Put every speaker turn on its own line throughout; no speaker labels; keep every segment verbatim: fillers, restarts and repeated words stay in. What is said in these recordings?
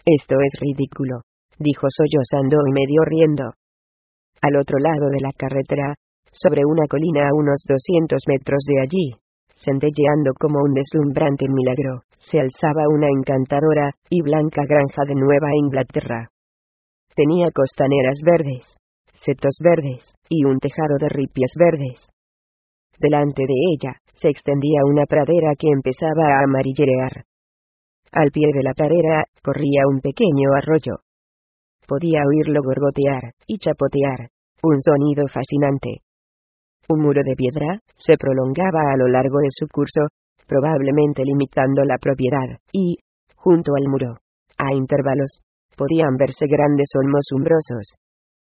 Esto es ridículo, dijo sollozando y medio riendo. Al otro lado de la carretera, sobre una colina a unos doscientos metros de allí, centelleando como un deslumbrante milagro, se alzaba una encantadora y blanca granja de Nueva Inglaterra. Tenía costaneras verdes, setos verdes, y un tejado de ripias verdes. Delante de ella, se extendía una pradera que empezaba a amarillear. Al pie de la pradera, corría un pequeño arroyo. Podía oírlo gorgotear y chapotear, un sonido fascinante. Un muro de piedra se prolongaba a lo largo de su curso, probablemente limitando la propiedad, y, junto al muro, a intervalos, podían verse grandes olmos umbrosos.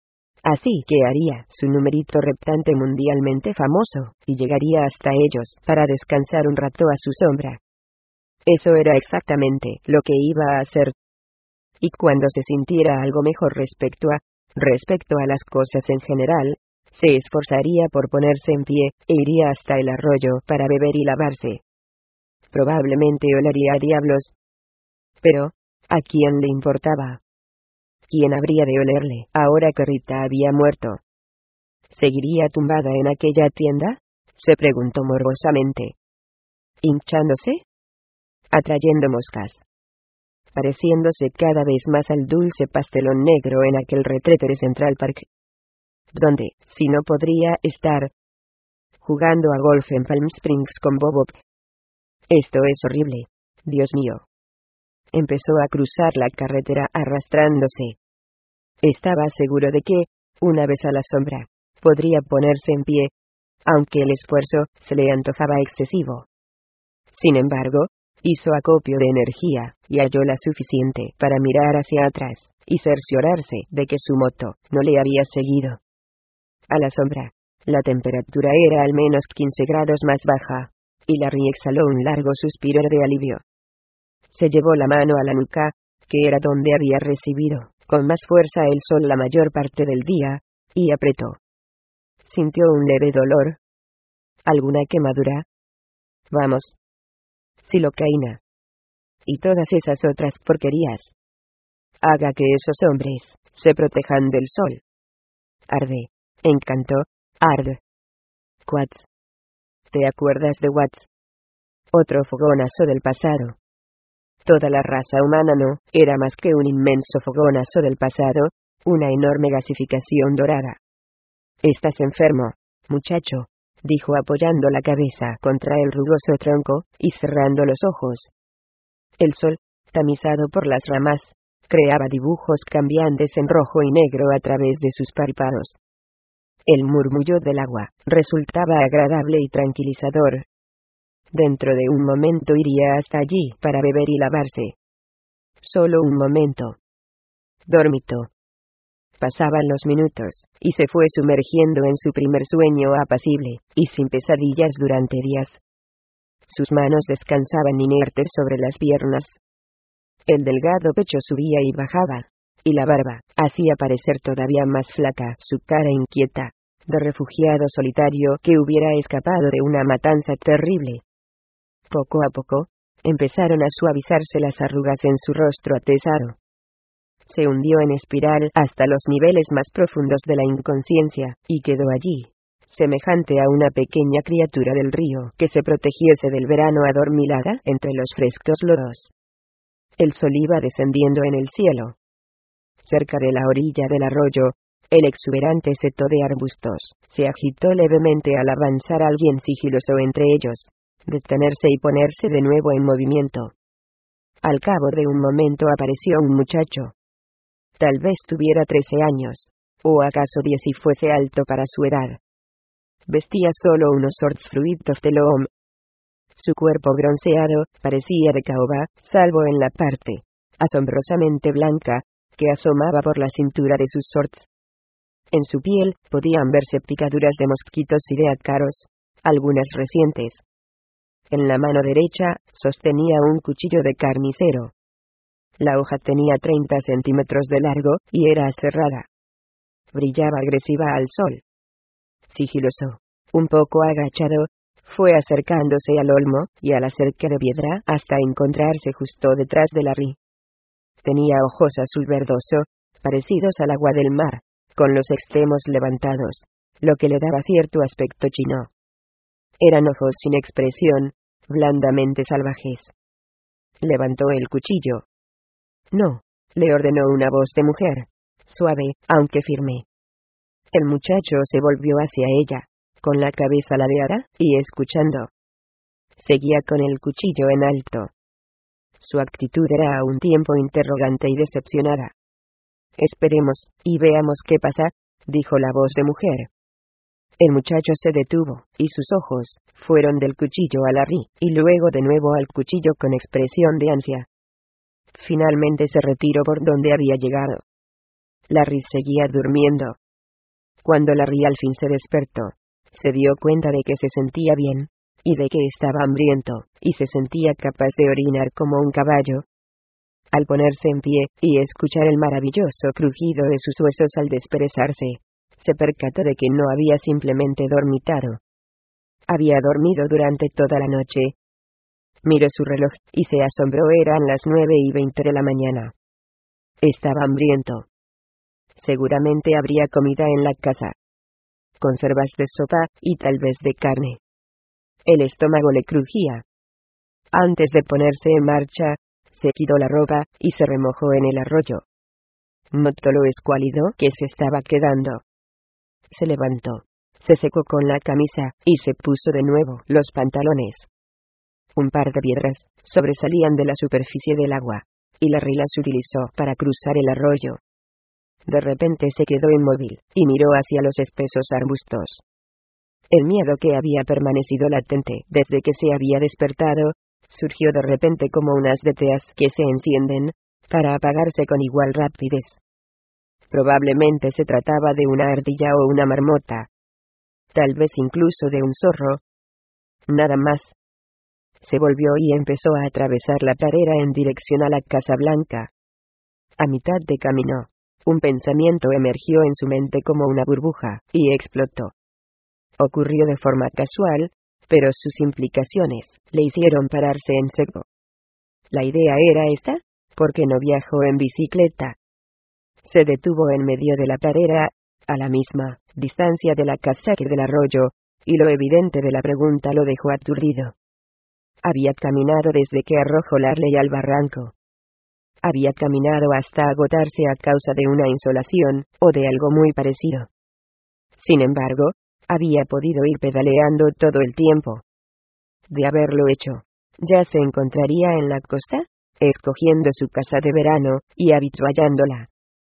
Así que haría su numerito reptante mundialmente famoso, y llegaría hasta ellos para descansar un rato a su sombra. Eso era exactamente lo que iba a hacer. Y cuando se sintiera algo mejor respecto a, respecto a las cosas en general, se esforzaría por ponerse en pie, e iría hasta el arroyo para beber y lavarse. Probablemente olería a diablos. Pero, ¿a quién le importaba? ¿Quién habría de olerle, ahora que Rita había muerto? ¿Seguiría tumbada en aquella tienda?, se preguntó morbosamente. ¿Hinchándose? Atrayendo moscas. Pareciéndose cada vez más al dulce pastelón negro en aquel retrete de Central Park. Donde, si no podría estar jugando a golf en Palm Springs con Bob. Esto es horrible, Dios mío. Empezó a cruzar la carretera arrastrándose. Estaba seguro de que, una vez a la sombra, podría ponerse en pie, aunque el esfuerzo se le antojaba excesivo. Sin embargo, hizo acopio de energía, y halló la suficiente para mirar hacia atrás, y cerciorarse de que su moto no le había seguido. A la sombra, la temperatura era al menos quince grados más baja, y Larry exhaló un largo suspiro de alivio. Se llevó la mano a la nuca, que era donde había recibido con más fuerza el sol la mayor parte del día, y apretó. Sintió un leve dolor. ¿Alguna quemadura? Vamos. Silocaína. Y todas esas otras porquerías. Haga que esos hombres se protejan del sol. Arde. Encantó. Arde. Watts. ¿Te acuerdas de Watts? Otro fogonazo del pasado. Toda la raza humana no era más que un inmenso fogonazo del pasado, una enorme gasificación dorada. Estás enfermo, muchacho, dijo apoyando la cabeza contra el rugoso tronco, y cerrando los ojos. El sol, tamizado por las ramas, creaba dibujos cambiantes en rojo y negro a través de sus párpados. El murmullo del agua resultaba agradable y tranquilizador. Dentro de un momento iría hasta allí para beber y lavarse. Solo un momento. Dormito. Pasaban los minutos, y se fue sumergiendo en su primer sueño apacible, y sin pesadillas durante días. Sus manos descansaban inertes sobre las piernas. El delgado pecho subía y bajaba, y la barba hacía parecer todavía más flaca su cara inquieta, de refugiado solitario que hubiera escapado de una matanza terrible. Poco a poco, empezaron a suavizarse las arrugas en su rostro atezado. Se hundió en espiral hasta los niveles más profundos de la inconsciencia, y quedó allí, semejante a una pequeña criatura del río que se protegiese del verano adormilada entre los frescos lodos. El sol iba descendiendo en el cielo. Cerca de la orilla del arroyo, el exuberante seto de arbustos se agitó levemente al avanzar alguien sigiloso entre ellos, detenerse y ponerse de nuevo en movimiento. Al cabo de un momento apareció un muchacho. Tal vez tuviera trece años, o acaso diez y fuese alto para su edad. Vestía solo unos shorts fluid of the loom. Su cuerpo bronceado parecía de caoba, salvo en la parte asombrosamente blanca que asomaba por la cintura de sus shorts. En su piel podían verse picaduras de mosquitos y de ácaros, algunas recientes. En la mano derecha sostenía un cuchillo de carnicero. La hoja tenía treinta centímetros de largo y era aserrada. Brillaba agresiva al sol. Sigiloso, un poco agachado, fue acercándose al olmo y a la cerca de piedra hasta encontrarse justo detrás de Larry. Tenía ojos azul verdoso, parecidos al agua del mar, con los extremos levantados, lo que le daba cierto aspecto chino. Eran ojos sin expresión, blandamente salvajes. Levantó el cuchillo. No, le ordenó una voz de mujer, suave, aunque firme. El muchacho se volvió hacia ella, con la cabeza ladeada, y escuchando. Seguía con el cuchillo en alto. Su actitud era a un tiempo interrogante y decepcionada. Esperemos, y veamos qué pasa, dijo la voz de mujer. El muchacho se detuvo, y sus ojos fueron del cuchillo a Larry, y luego de nuevo al cuchillo con expresión de ansia. Finalmente se retiró por donde había llegado. Larry seguía durmiendo. Cuando Larry al fin se despertó, se dio cuenta de que se sentía bien, y de que estaba hambriento, y se sentía capaz de orinar como un caballo. Al ponerse en pie, y escuchar el maravilloso crujido de sus huesos al desperezarse, se percató de que no había simplemente dormitado. Había dormido durante toda la noche. Miró su reloj, y se asombró, eran las nueve y veinte de la mañana. Estaba hambriento. Seguramente habría comida en la casa. Conservas de sopa, y tal vez de carne. El estómago le crujía. Antes de ponerse en marcha, se quitó la ropa, y se remojó en el arroyo. Notó lo escuálido que se estaba quedando. Se levantó, se secó con la camisa, y se puso de nuevo los pantalones. Un par de piedras sobresalían de la superficie del agua, y Larry las utilizó para cruzar el arroyo. De repente se quedó inmóvil, y miró hacia los espesos arbustos. El miedo que había permanecido latente desde que se había despertado, surgió de repente como unas de teas que se encienden, para apagarse con igual rapidez. Probablemente se trataba de una ardilla o una marmota. Tal vez incluso de un zorro. Nada más. Se volvió y empezó a atravesar la pradera en dirección a la Casa Blanca. A mitad de camino, un pensamiento emergió en su mente como una burbuja, y explotó. Ocurrió de forma casual, pero sus implicaciones le hicieron pararse en seco. La idea era esta: ¿por qué no viajó en bicicleta? Se detuvo en medio de la pradera, a la misma distancia de la casa que del arroyo, y lo evidente de la pregunta lo dejó aturdido. Había caminado desde que arrojó Larry al barranco. Había caminado hasta agotarse a causa de una insolación, o de algo muy parecido. Sin embargo, había podido ir pedaleando todo el tiempo. De haberlo hecho, ya se encontraría en la costa, escogiendo su casa de verano, y habituallándola.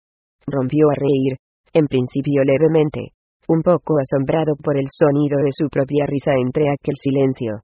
Rompió a reír, en principio levemente, un poco asombrado por el sonido de su propia risa entre aquel silencio.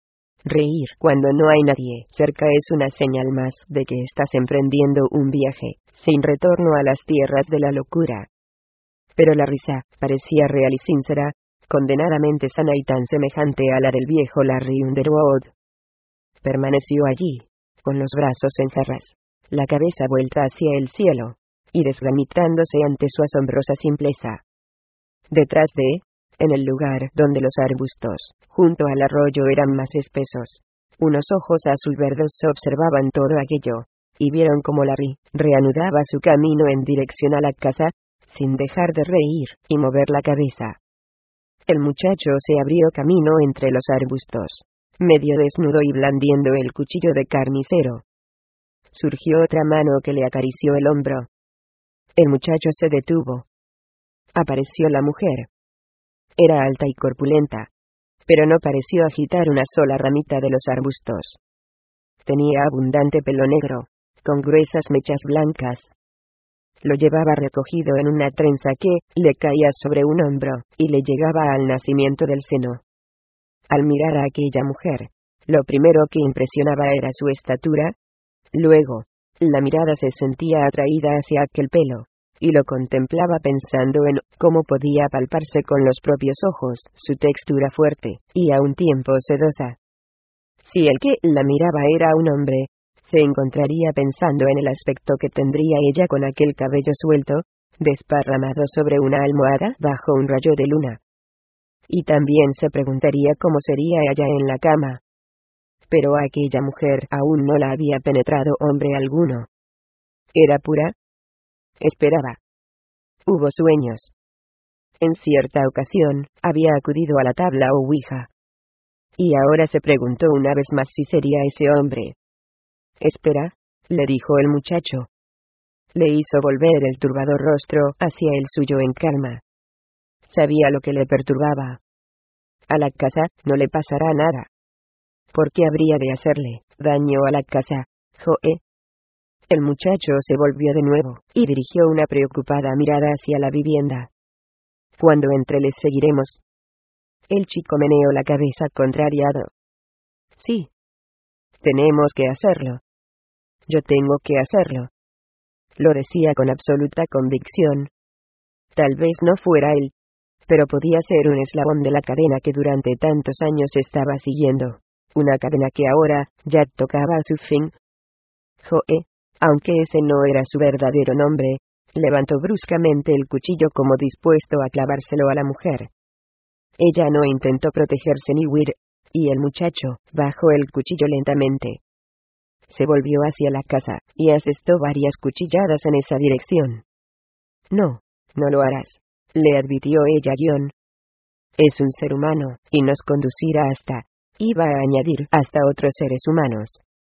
Reír cuando no hay nadie cerca es una señal más de que estás emprendiendo un viaje sin retorno a las tierras de la locura. Pero la risa parecía real y sincera, condenadamente sana y tan semejante a la del viejo Larry Underwood. Permaneció allí, con los brazos en jarras, la cabeza vuelta hacia el cielo, y desgamitándose ante su asombrosa simpleza. Detrás de, en el lugar donde los arbustos, junto al arroyo eran más espesos, unos ojos azul verdosos observaban todo aquello, y vieron cómo Larry reanudaba su camino en dirección a la casa, sin dejar de reír y mover la cabeza. El muchacho se abrió camino entre los arbustos, medio desnudo y blandiendo el cuchillo de carnicero. Surgió otra mano que le acarició el hombro. El muchacho se detuvo. Apareció la mujer. Era alta y corpulenta, pero no pareció agitar una sola ramita de los arbustos. Tenía abundante pelo negro, con gruesas mechas blancas. Lo llevaba recogido en una trenza que le caía sobre un hombro, y le llegaba al nacimiento del seno. Al mirar a aquella mujer, lo primero que impresionaba era su estatura. Luego, la mirada se sentía atraída hacia aquel pelo, y lo contemplaba pensando en cómo podía palparse con los propios ojos su textura fuerte, y a un tiempo sedosa. Si el que la miraba era un hombre, se encontraría pensando en el aspecto que tendría ella con aquel cabello suelto, desparramado sobre una almohada bajo un rayo de luna. Y también se preguntaría cómo sería ella en la cama. Pero aquella mujer aún no la había penetrado hombre alguno. ¿Era pura? Esperaba. Hubo sueños. En cierta ocasión, había acudido a la tabla o ouija. Y ahora se preguntó una vez más si sería ese hombre. Espera, le dijo el muchacho. Le hizo volver el turbado rostro hacia el suyo en calma. Sabía lo que le perturbaba. A la casa no le pasará nada. ¿Por qué habría de hacerle daño a la casa, Joe? El muchacho se volvió de nuevo, y dirigió una preocupada mirada hacia la vivienda. Cuando entre les seguiremos. El chico meneó la cabeza contrariado. Sí. Tenemos que hacerlo. Yo tengo que hacerlo. Lo decía con absoluta convicción. Tal vez no fuera él, pero podía ser un eslabón de la cadena que durante tantos años estaba siguiendo. Una cadena que ahora ya tocaba a su fin. Joe, aunque ese no era su verdadero nombre, levantó bruscamente el cuchillo como dispuesto a clavárselo a la mujer. Ella no intentó protegerse ni huir, y el muchacho bajó el cuchillo lentamente. Se volvió hacia la casa, y asestó varias cuchilladas en esa dirección. No, no lo harás, le advirtió ella John. Es un ser humano, y nos conducirá hasta, iba a añadir, hasta otros seres humanos.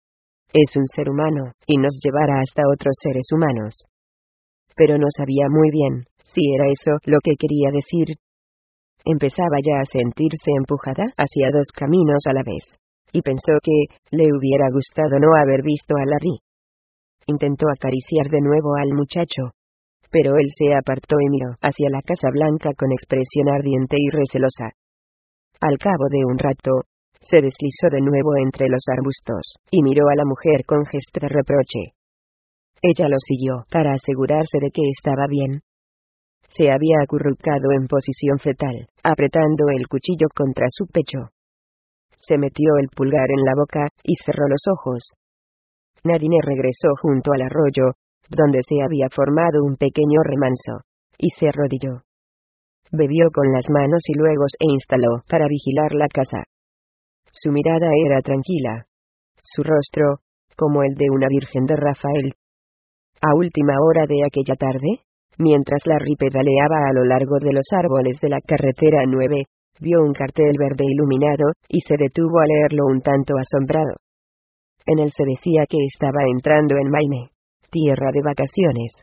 Es un ser humano, y nos llevará hasta otros seres humanos. Pero no sabía muy bien, si era eso lo que quería decir. Empezaba ya a sentirse empujada hacia dos caminos a la vez, y pensó que le hubiera gustado no haber visto a Larry. Intentó acariciar de nuevo al muchacho, pero él se apartó y miró hacia la Casa Blanca con expresión ardiente y recelosa. Al cabo de un rato, se deslizó de nuevo entre los arbustos, y miró a la mujer con gesto de reproche. Ella lo siguió para asegurarse de que estaba bien. Se había acurrucado en posición fetal, apretando el cuchillo contra su pecho. Se metió el pulgar en la boca, y cerró los ojos. Nadine regresó junto al arroyo, donde se había formado un pequeño remanso, y se arrodilló. Bebió con las manos y luego se instaló para vigilar la casa. Su mirada era tranquila. Su rostro, como el de una virgen de Rafael. A última hora de aquella tarde, mientras Larry pedaleaba a lo largo de los árboles de la carretera nueve, vio un cartel verde iluminado, y se detuvo a leerlo un tanto asombrado. En él se decía que estaba entrando en Maine, tierra de vacaciones.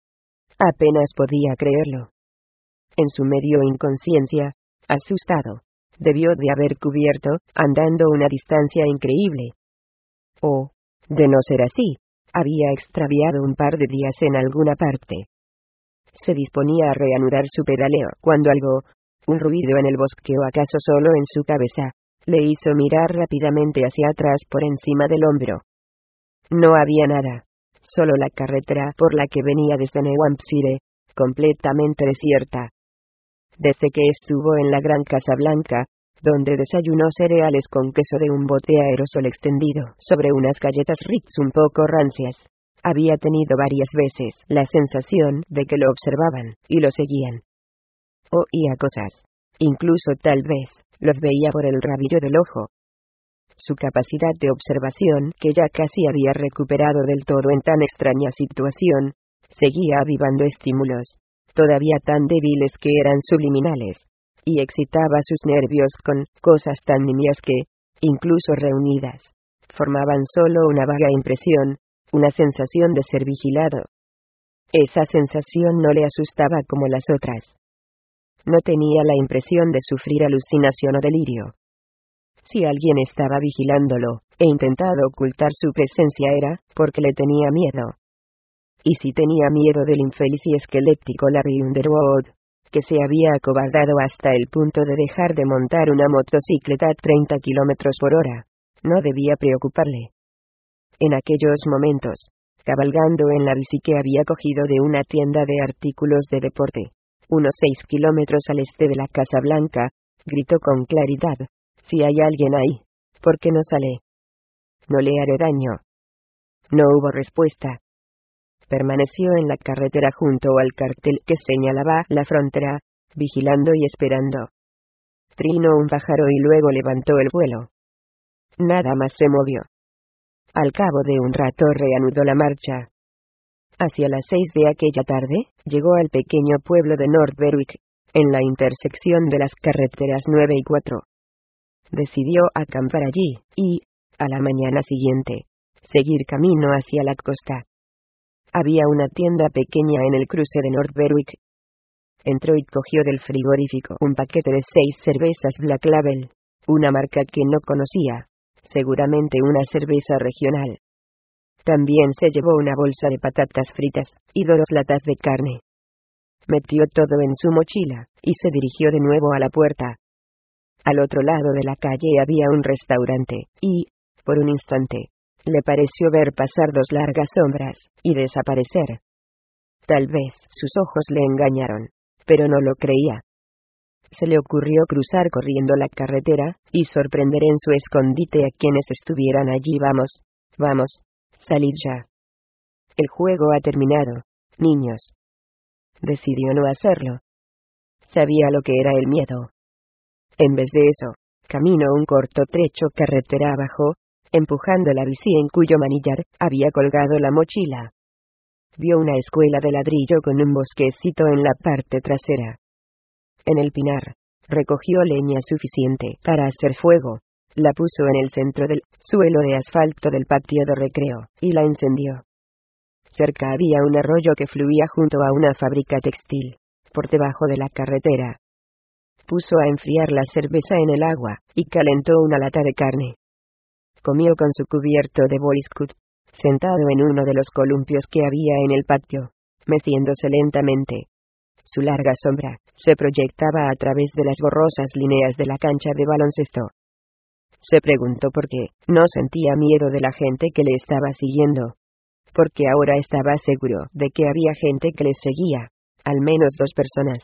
Apenas podía creerlo. En su medio inconsciencia, asustado, debió de haber cubierto, andando una distancia increíble. O, de no ser así, había extraviado un par de días en alguna parte. Se disponía a reanudar su pedaleo cuando algo, un ruido en el bosque o acaso solo en su cabeza, le hizo mirar rápidamente hacia atrás por encima del hombro. No había nada, solo la carretera por la que venía desde New Hampshire, completamente desierta. Desde que estuvo en la Gran Casa Blanca, donde desayunó cereales con queso de un bote aerosol extendido sobre unas galletas Ritz un poco rancias, había tenido varias veces la sensación de que lo observaban y lo seguían. Oía cosas. Incluso tal vez los veía por el rabillo del ojo. Su capacidad de observación, que ya casi había recuperado del todo en tan extraña situación, seguía avivando estímulos, todavía tan débiles que eran subliminales, y excitaba sus nervios con cosas tan nimias que, incluso reunidas, formaban solo una vaga impresión, una sensación de ser vigilado. Esa sensación no le asustaba como las otras. No tenía la impresión de sufrir alucinación o delirio. Si alguien estaba vigilándolo, e intentado ocultar su presencia era, porque le tenía miedo. Y si tenía miedo del infeliz y esquelético Larry Underwood, que se había acobardado hasta el punto de dejar de montar una motocicleta a treinta kilómetros por hora, no debía preocuparle. En aquellos momentos, cabalgando en la bici que había cogido de una tienda de artículos de deporte, unos seis kilómetros al este de la Casa Blanca, gritó con claridad: «Si hay alguien ahí, ¿por qué no sale? No le haré daño». No hubo respuesta. Permaneció en la carretera junto al cartel que señalaba la frontera, vigilando y esperando. Trinó un pájaro y luego levantó el vuelo. Nada más se movió. Al cabo de un rato reanudó la marcha. Hacia las seis de aquella tarde, llegó al pequeño pueblo de North Berwick, en la intersección de las carreteras nueve y cuatro. Decidió acampar allí, y, a la mañana siguiente, seguir camino hacia la costa. Había una tienda pequeña en el cruce de North Berwick. Entró y cogió del frigorífico un paquete de seis cervezas Black Label, una marca que no conocía, seguramente una cerveza regional. También se llevó una bolsa de patatas fritas, y dos latas de carne. Metió todo en su mochila, y se dirigió de nuevo a la puerta. Al otro lado de la calle había un restaurante, y, por un instante, le pareció ver pasar dos largas sombras, y desaparecer. Tal vez sus ojos le engañaron, pero no lo creía. Se le ocurrió cruzar corriendo la carretera, y sorprender en su escondite a quienes estuvieran allí. Vamos, vamos, salid ya. El juego ha terminado, niños. Decidió no hacerlo. Sabía lo que era el miedo. En vez de eso, caminó un corto trecho carretera abajo, empujando la bici en cuyo manillar había colgado la mochila. Vio una escuela de ladrillo con un bosquecito en la parte trasera. En el pinar, recogió leña suficiente para hacer fuego, la puso en el centro del suelo de asfalto del patio de recreo, y la encendió. Cerca había un arroyo que fluía junto a una fábrica textil, por debajo de la carretera. Puso a enfriar la cerveza en el agua, y calentó una lata de carne. Comió con su cubierto de Boy Scout, sentado en uno de los columpios que había en el patio, meciéndose lentamente. Su larga sombra se proyectaba a través de las borrosas líneas de la cancha de baloncesto. Se preguntó por qué no sentía miedo de la gente que le estaba siguiendo. Porque ahora estaba seguro de que había gente que le seguía, al menos dos personas.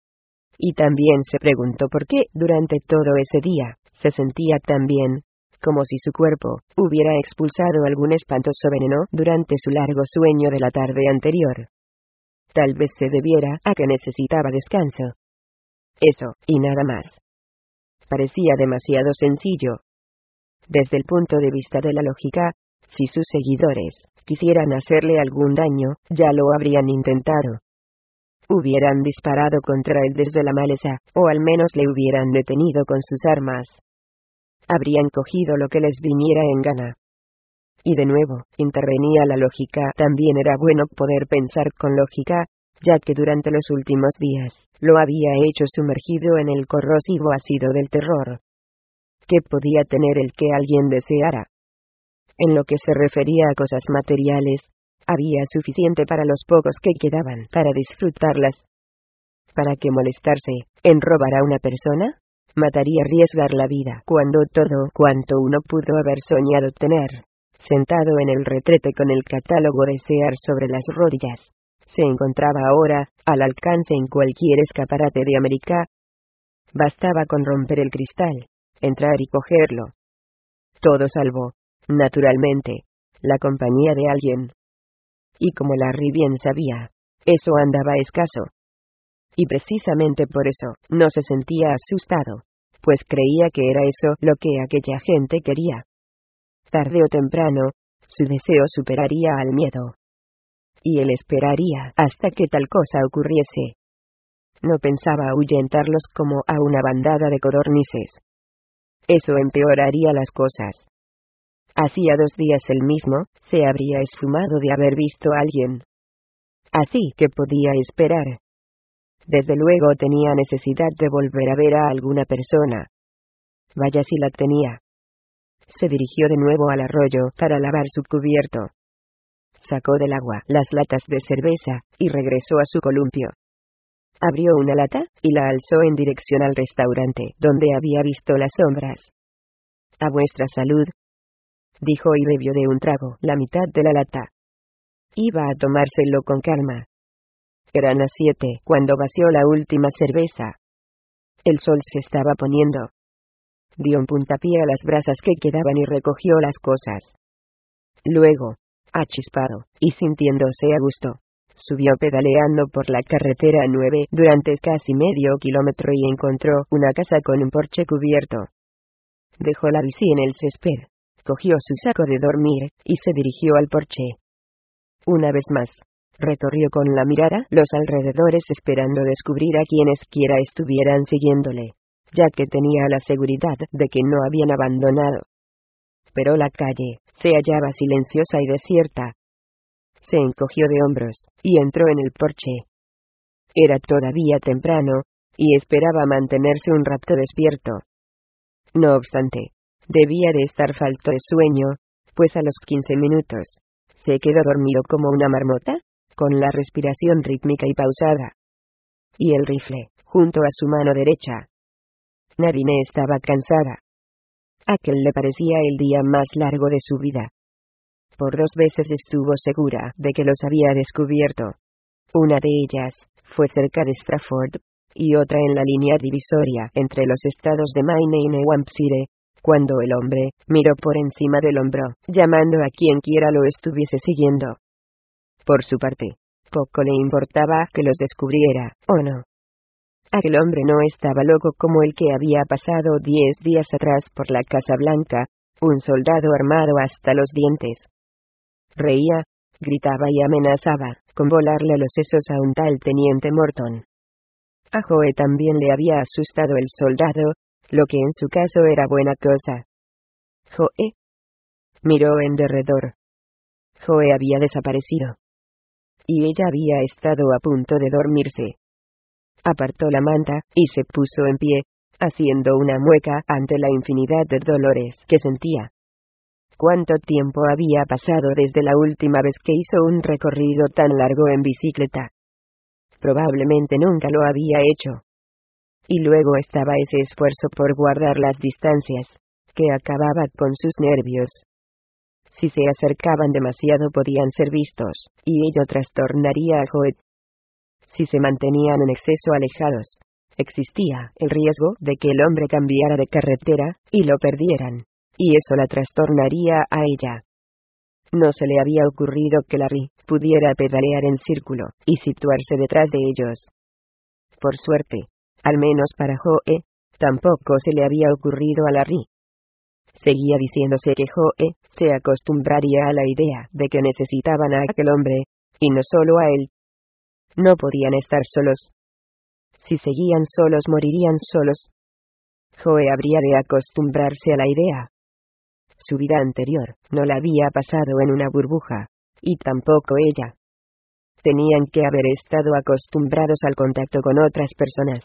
Y también se preguntó por qué, durante todo ese día, se sentía tan bien, como si su cuerpo hubiera expulsado algún espantoso veneno durante su largo sueño de la tarde anterior. Tal vez se debiera a que necesitaba descanso. Eso, y nada más. Parecía demasiado sencillo. Desde el punto de vista de la lógica, si sus seguidores quisieran hacerle algún daño, ya lo habrían intentado. Hubieran disparado contra él desde la maleza, o al menos le hubieran detenido con sus armas. Habrían cogido lo que les viniera en gana. Y de nuevo, intervenía la lógica. También era bueno poder pensar con lógica, ya que durante los últimos días, lo había hecho sumergido en el corrosivo ácido del terror. ¿Qué podía tener el que alguien deseara? En lo que se refería a cosas materiales, había suficiente para los pocos que quedaban para disfrutarlas. ¿Para qué molestarse en robar a una persona? Mataría arriesgar la vida cuando todo cuanto uno pudo haber soñado tener, sentado en el retrete con el catálogo de Sears sobre las rodillas, se encontraba ahora al alcance en cualquier escaparate de América. Bastaba con romper el cristal, entrar y cogerlo. Todo salvo, naturalmente, la compañía de alguien. Y como Larry bien sabía, eso andaba escaso. Y precisamente por eso, no se sentía asustado, pues creía que era eso lo que aquella gente quería. Tarde o temprano, su deseo superaría al miedo. Y él esperaría hasta que tal cosa ocurriese. No pensaba ahuyentarlos como a una bandada de codornices. Eso empeoraría las cosas. Hacía dos días él mismo se habría esfumado de haber visto a alguien. Así que podía esperar. Desde luego tenía necesidad de volver a ver a alguna persona. Vaya si la tenía. Se dirigió de nuevo al arroyo para lavar su cubierto. Sacó del agua las latas de cerveza, y regresó a su columpio. Abrió una lata, y la alzó en dirección al restaurante, donde había visto las sombras. «A vuestra salud», dijo y bebió de un trago la mitad de la lata. Iba a tomárselo con calma. Eran las siete cuando vació la última cerveza. El sol se estaba poniendo. Dio un puntapié a las brasas que quedaban y recogió las cosas. Luego, achispado, y sintiéndose a gusto, subió pedaleando por la carretera nueve durante casi medio kilómetro y encontró una casa con un porche cubierto. Dejó la bici en el césped, cogió su saco de dormir, y se dirigió al porche. Una vez más, Recorrió con la mirada los alrededores esperando descubrir a quienes quiera estuvieran siguiéndole, ya que tenía la seguridad de que no habían abandonado. Pero la calle se hallaba silenciosa y desierta. Se encogió de hombros, y entró en el porche. Era todavía temprano, y esperaba mantenerse un rato despierto. No obstante, debía de estar falto de sueño, pues a los quince minutos, se quedó dormido como una marmota, con la respiración rítmica y pausada. Y el rifle, junto a su mano derecha. Nadine estaba cansada. Aquel le parecía el día más largo de su vida. Por dos veces estuvo segura de que los había descubierto. Una de ellas fue cerca de Stratford, y otra en la línea divisoria entre los estados de Maine y New Hampshire, cuando el hombre miró por encima del hombro, llamando a quien quiera lo estuviese siguiendo. Por su parte, poco le importaba que los descubriera, o no. Aquel hombre no estaba loco como el que había pasado diez días atrás por la Casa Blanca, un soldado armado hasta los dientes. Reía, gritaba y amenazaba con volarle los sesos a un tal teniente Morton. A Joe también le había asustado el soldado, lo que en su caso era buena cosa. Joe miró en derredor. Joe había desaparecido. Y ella había estado a punto de dormirse. Apartó la manta, y se puso en pie, haciendo una mueca ante la infinidad de dolores que sentía. ¿Cuánto tiempo había pasado desde la última vez que hizo un recorrido tan largo en bicicleta? Probablemente nunca lo había hecho. Y luego estaba ese esfuerzo por guardar las distancias, que acababa con sus nervios. Si se acercaban demasiado podían ser vistos, y ello trastornaría a Joe. Si se mantenían en exceso alejados, existía el riesgo de que el hombre cambiara de carretera, y lo perdieran, y eso la trastornaría a ella. No se le había ocurrido que Larry pudiera pedalear en círculo, y situarse detrás de ellos. Por suerte, al menos para Joe, tampoco se le había ocurrido a Larry. Seguía diciéndose que Joe se acostumbraría a la idea de que necesitaban a aquel hombre, y no solo a él. No podían estar solos. Si seguían solos morirían solos. Joe habría de acostumbrarse a la idea. Su vida anterior no la había pasado en una burbuja, y tampoco ella. Tenían que haber estado acostumbrados al contacto con otras personas.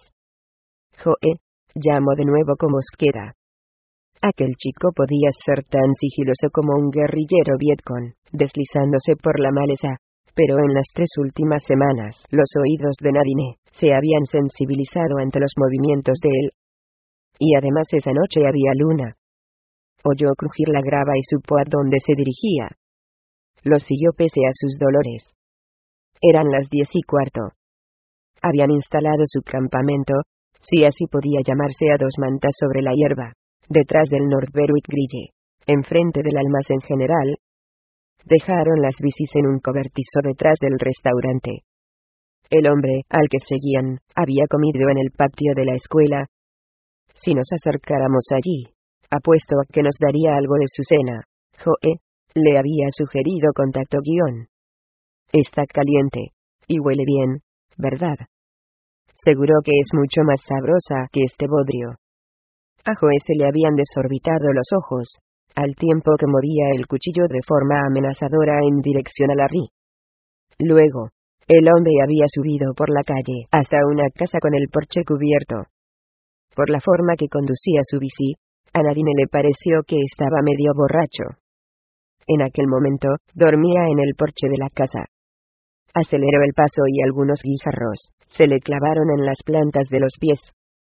Joe llamó de nuevo con Mosquera. Aquel chico podía ser tan sigiloso como un guerrillero Vietcong, deslizándose por la maleza, pero en las tres últimas semanas los oídos de Nadine se habían sensibilizado ante los movimientos de él. Y además esa noche había luna. Oyó crujir la grava y supo a dónde se dirigía. Lo siguió pese a sus dolores. Eran las diez y cuarto. Habían instalado su campamento, si así podía llamarse, a dos mantas sobre la hierba, detrás del North Berwick Grille, enfrente del almacén general. Dejaron las bicis en un cobertizo detrás del restaurante. El hombre, al que seguían, había comido en el patio de la escuela. Si nos acercáramos allí, apuesto a que nos daría algo de su cena, Joe le había sugerido contacto guión. Está caliente, y huele bien, ¿verdad? Seguro que es mucho más sabrosa que este bodrio. A Joe se le habían desorbitado los ojos, al tiempo que movía el cuchillo de forma amenazadora en dirección a Larry. Luego, el hombre había subido por la calle hasta una casa con el porche cubierto. Por la forma que conducía su bici, a Nadine le pareció que estaba medio borracho. En aquel momento, dormía en el porche de la casa. Aceleró el paso y algunos guijarros se le clavaron en las plantas de los pies.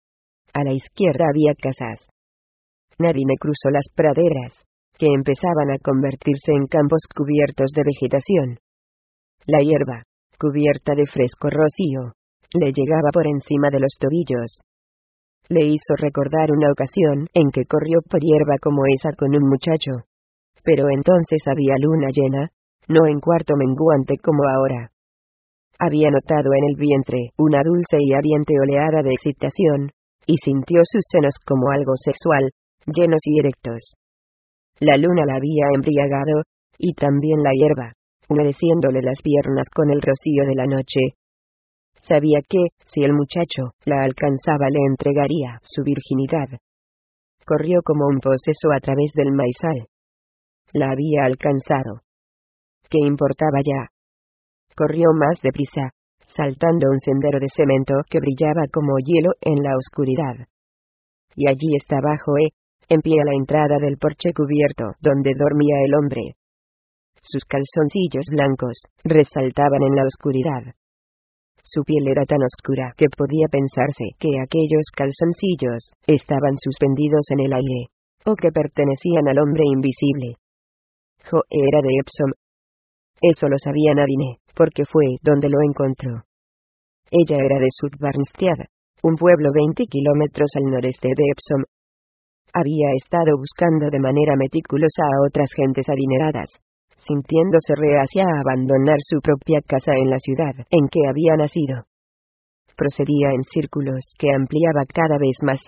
A la izquierda había casas. Nadine cruzó las praderas, que empezaban a convertirse en campos cubiertos de vegetación. La hierba, cubierta de fresco rocío, le llegaba por encima de los tobillos. Le hizo recordar una ocasión en que corrió por hierba como esa con un muchacho. Pero entonces había luna llena, no en cuarto menguante como ahora. Había notado en el vientre una dulce y ardiente oleada de excitación, y sintió sus senos como algo sexual, llenos y erectos. La luna la había embriagado, y también la hierba, humedeciéndole las piernas con el rocío de la noche. Sabía que, si el muchacho la alcanzaba, le entregaría su virginidad. Corrió como un poseso a través del maizal. La había alcanzado. ¿Qué importaba ya? Corrió más deprisa, saltando un sendero de cemento que brillaba como hielo en la oscuridad. Y allí estaba Joe, en pie a la entrada del porche cubierto donde dormía el hombre. Sus calzoncillos blancos resaltaban en la oscuridad. Su piel era tan oscura que podía pensarse que aquellos calzoncillos estaban suspendidos en el aire, o que pertenecían al hombre invisible. Joe era de Epsom. Eso lo sabía Nadine, porque fue donde lo encontró. Ella era de South Barnstead, un pueblo veinte kilómetros al noreste de Epsom. Había estado buscando de manera meticulosa a otras gentes adineradas, sintiéndose reacia a abandonar su propia casa en la ciudad en que había nacido. Procedía en círculos que ampliaba cada vez más.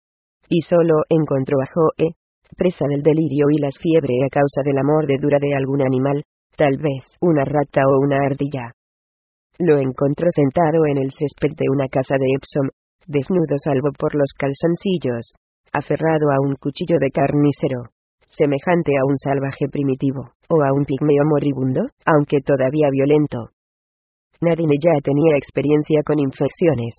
Y solo encontró a Joe, presa del delirio y las fiebres a causa de la mordedura de algún animal, tal vez una rata o una ardilla. Lo encontró sentado en el césped de una casa de Epsom, desnudo salvo por los calzoncillos, aferrado a un cuchillo de carnicero, semejante a un salvaje primitivo, o a un pigmeo moribundo, aunque todavía violento. Nadine ya tenía experiencia con infecciones.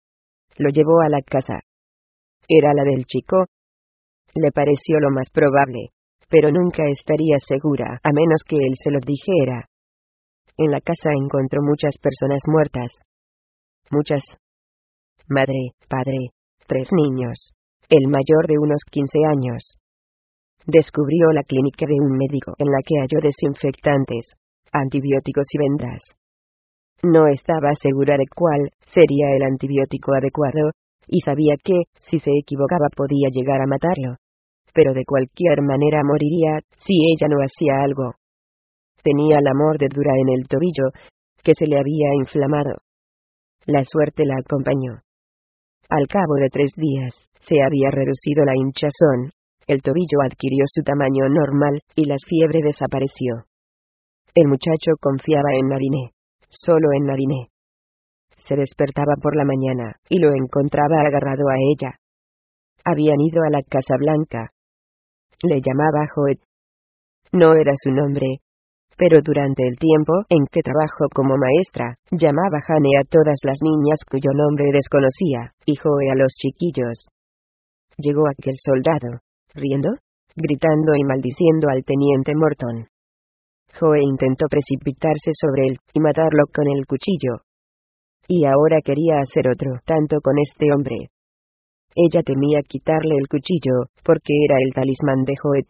Lo llevó a la casa. Era la del chico. Le pareció lo más probable, pero nunca estaría segura a menos que él se lo dijera. En la casa encontró muchas personas muertas. Muchas. Madre, padre, tres niños. El mayor de unos quince años. Descubrió la clínica de un médico en la que halló desinfectantes, antibióticos y vendas. No estaba segura de cuál sería el antibiótico adecuado, y sabía que, si se equivocaba, podía llegar a matarlo. Pero de cualquier manera moriría, si ella no hacía algo. Tenía la mordedura en el tobillo, que se le había inflamado. La suerte la acompañó. Al cabo de tres días, se había reducido la hinchazón, el tobillo adquirió su tamaño normal, y la fiebre desapareció. El muchacho confiaba en Nadine. Solo en Nadine. Se despertaba por la mañana, y lo encontraba agarrado a ella. Habían ido a la Casa Blanca. Le llamaba Joe. No era su nombre, pero durante el tiempo en que trabajó como maestra, llamaba Jane a todas las niñas cuyo nombre desconocía, y Joe a los chiquillos. Llegó aquel soldado, riendo, gritando y maldiciendo al teniente Morton. Joe intentó precipitarse sobre él y matarlo con el cuchillo. Y ahora quería hacer otro tanto con este hombre. Ella temía quitarle el cuchillo, porque era el talismán de Joe.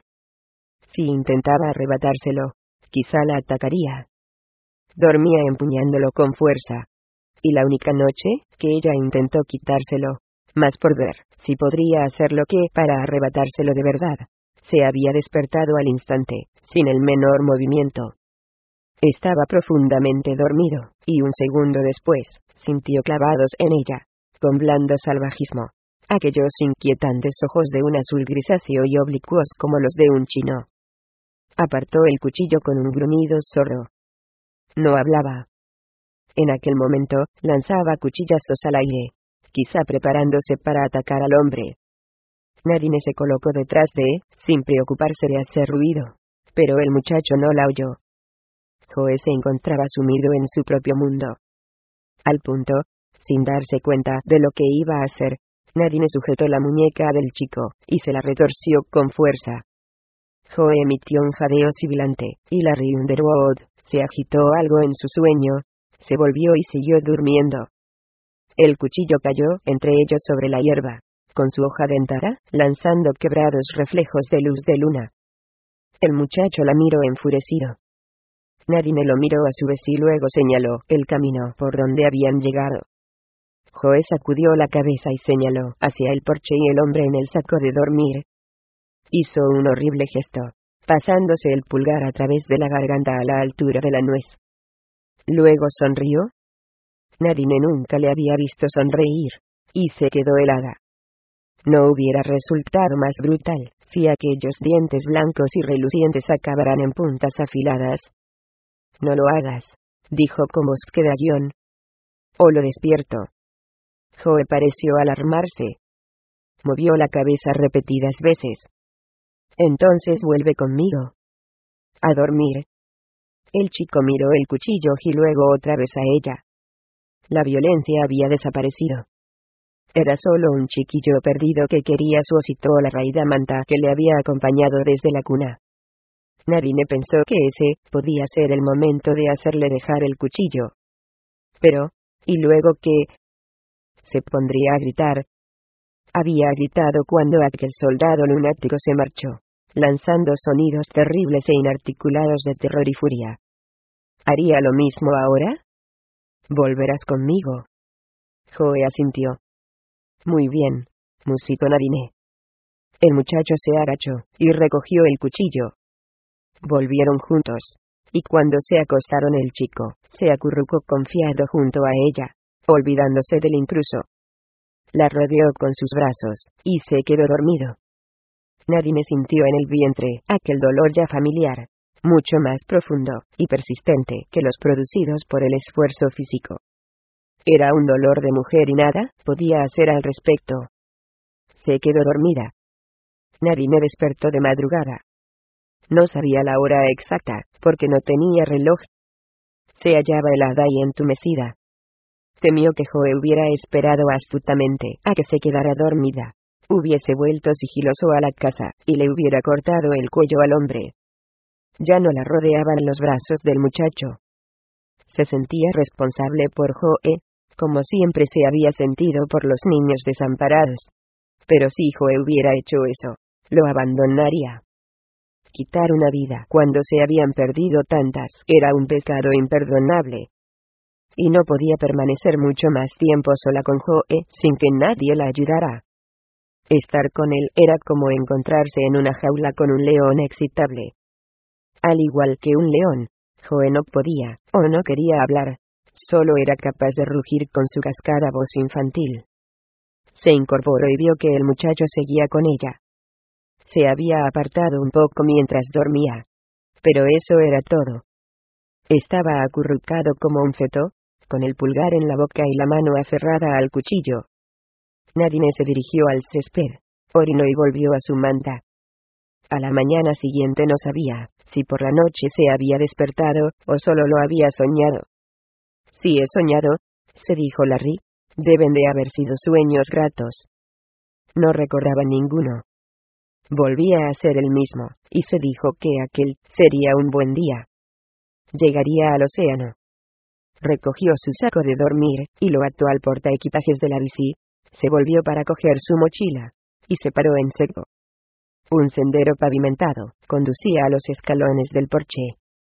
Si intentaba arrebatárselo, quizá la atacaría. Dormía empuñándolo con fuerza. Y la única noche que ella intentó quitárselo, más por ver si podría hacerlo que para arrebatárselo de verdad, se había despertado al instante, sin el menor movimiento. Estaba profundamente dormido, y un segundo después, sintió clavados en ella, con blando salvajismo, aquellos inquietantes ojos de un azul grisáceo y oblicuos como los de un chino. Apartó el cuchillo con un gruñido sordo. No hablaba. En aquel momento, lanzaba cuchillazos al aire, quizá preparándose para atacar al hombre. Nadine se colocó detrás de él, sin preocuparse de hacer ruido, pero el muchacho no la oyó. Joe se encontraba sumido en su propio mundo. Al punto, sin darse cuenta de lo que iba a hacer, Nadine sujetó la muñeca del chico, y se la retorció con fuerza. Joe emitió un jadeo sibilante, y Larry Underwood se agitó algo en su sueño, se volvió y siguió durmiendo. El cuchillo cayó entre ellos sobre la hierba, con su hoja dentada, lanzando quebrados reflejos de luz de luna. El muchacho la miró enfurecido. Nadine lo miró a su vez y luego señaló el camino por donde habían llegado. Joe sacudió la cabeza y señaló hacia el porche y el hombre en el saco de dormir. Hizo un horrible gesto, pasándose el pulgar a través de la garganta a la altura de la nuez. Luego sonrió. Nadine nunca le había visto sonreír, y se quedó helada. No hubiera resultado más brutal si aquellos dientes blancos y relucientes acabaran en puntas afiladas. No lo hagas, dijo con voz que da guión. O lo despierto. Joe pareció alarmarse. Movió la cabeza repetidas veces. Entonces vuelve conmigo. A dormir. El chico miró el cuchillo y luego otra vez a ella. La violencia había desaparecido. Era solo un chiquillo perdido que quería su osito o la raída manta que le había acompañado desde la cuna. Narine pensó que ese podía ser el momento de hacerle dejar el cuchillo. Pero, ¿y luego qué? Se pondría a gritar. Había gritado cuando aquel soldado lunático se marchó, lanzando sonidos terribles e inarticulados de terror y furia. ¿Haría lo mismo ahora? ¿Volverás conmigo? Joe asintió. Muy bien, musitó Narine. El muchacho se agachó y recogió el cuchillo. Volvieron juntos, y cuando se acostaron el chico se acurrucó confiado junto a ella, olvidándose del intruso. La rodeó con sus brazos, y se quedó dormido. Narine sintió en el vientre aquel dolor ya familiar, mucho más profundo y persistente que los producidos por el esfuerzo físico. Era un dolor de mujer y nada podía hacer al respecto. Se quedó dormida. Narine despertó de madrugada. No sabía la hora exacta, porque no tenía reloj. Se hallaba helada y entumecida. Temió que Joe hubiera esperado astutamente a que se quedara dormida, hubiese vuelto sigiloso a la casa, y le hubiera cortado el cuello al hombre. Ya no la rodeaban los brazos del muchacho. Se sentía responsable por Joe, como siempre se había sentido por los niños desamparados. Pero si Joe hubiera hecho eso, lo abandonaría. Quitar una vida cuando se habían perdido tantas era un pecado imperdonable. Y no podía permanecer mucho más tiempo sola con Joe sin que nadie la ayudara. Estar con él era como encontrarse en una jaula con un león excitable. Al igual que un león, Joe no podía, o no quería hablar, solo era capaz de rugir con su cascada voz infantil. Se incorporó y vio que el muchacho seguía con ella. Se había apartado un poco mientras dormía. Pero eso era todo. Estaba acurrucado como un feto, con el pulgar en la boca y la mano aferrada al cuchillo. Narine se dirigió al césped, orinó y volvió a su manta. A la mañana siguiente no sabía si por la noche se había despertado o solo lo había soñado. Si he soñado, se dijo Larry, deben de haber sido sueños gratos. No recordaba ninguno. Volvía a ser el mismo, y se dijo que aquel sería un buen día. Llegaría al océano. Recogió su saco de dormir, y lo ató al portaequipajes de la bici, se volvió para coger su mochila, y se paró en seco. Un sendero pavimentado conducía a los escalones del porche.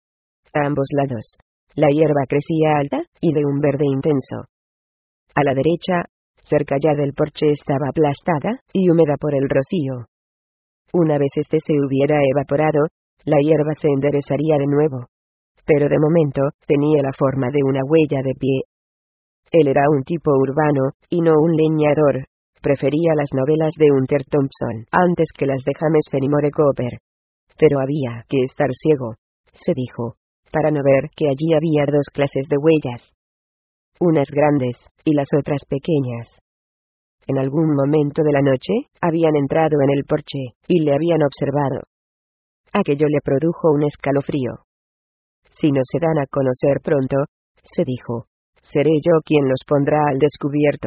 A ambos lados, la hierba crecía alta, y de un verde intenso. A la derecha, cerca ya del porche estaba aplastada, y húmeda por el rocío. Una vez este se hubiera evaporado, la hierba se enderezaría de nuevo. Pero de momento, tenía la forma de una huella de pie. Él era un tipo urbano, y no un leñador. Prefería las novelas de Hunter Thompson antes que las de James Fenimore Cooper. Pero había que estar ciego, se dijo, para no ver que allí había dos clases de huellas. Unas grandes, y las otras pequeñas. En algún momento de la noche, habían entrado en el porche, y le habían observado. Aquello le produjo un escalofrío. Si no se dan a conocer pronto, se dijo, seré yo quien los pondrá al descubierto.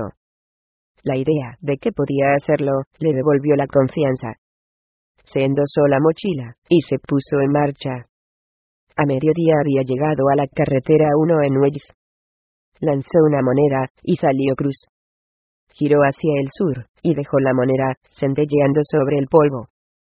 La idea de que podía hacerlo, le devolvió la confianza. Se endosó la mochila, y se puso en marcha. A mediodía había llegado a la carretera uno en Wells. Lanzó una moneda, y salió cruz. Giró hacia el sur, y dejó la moneda, centelleando sobre el polvo.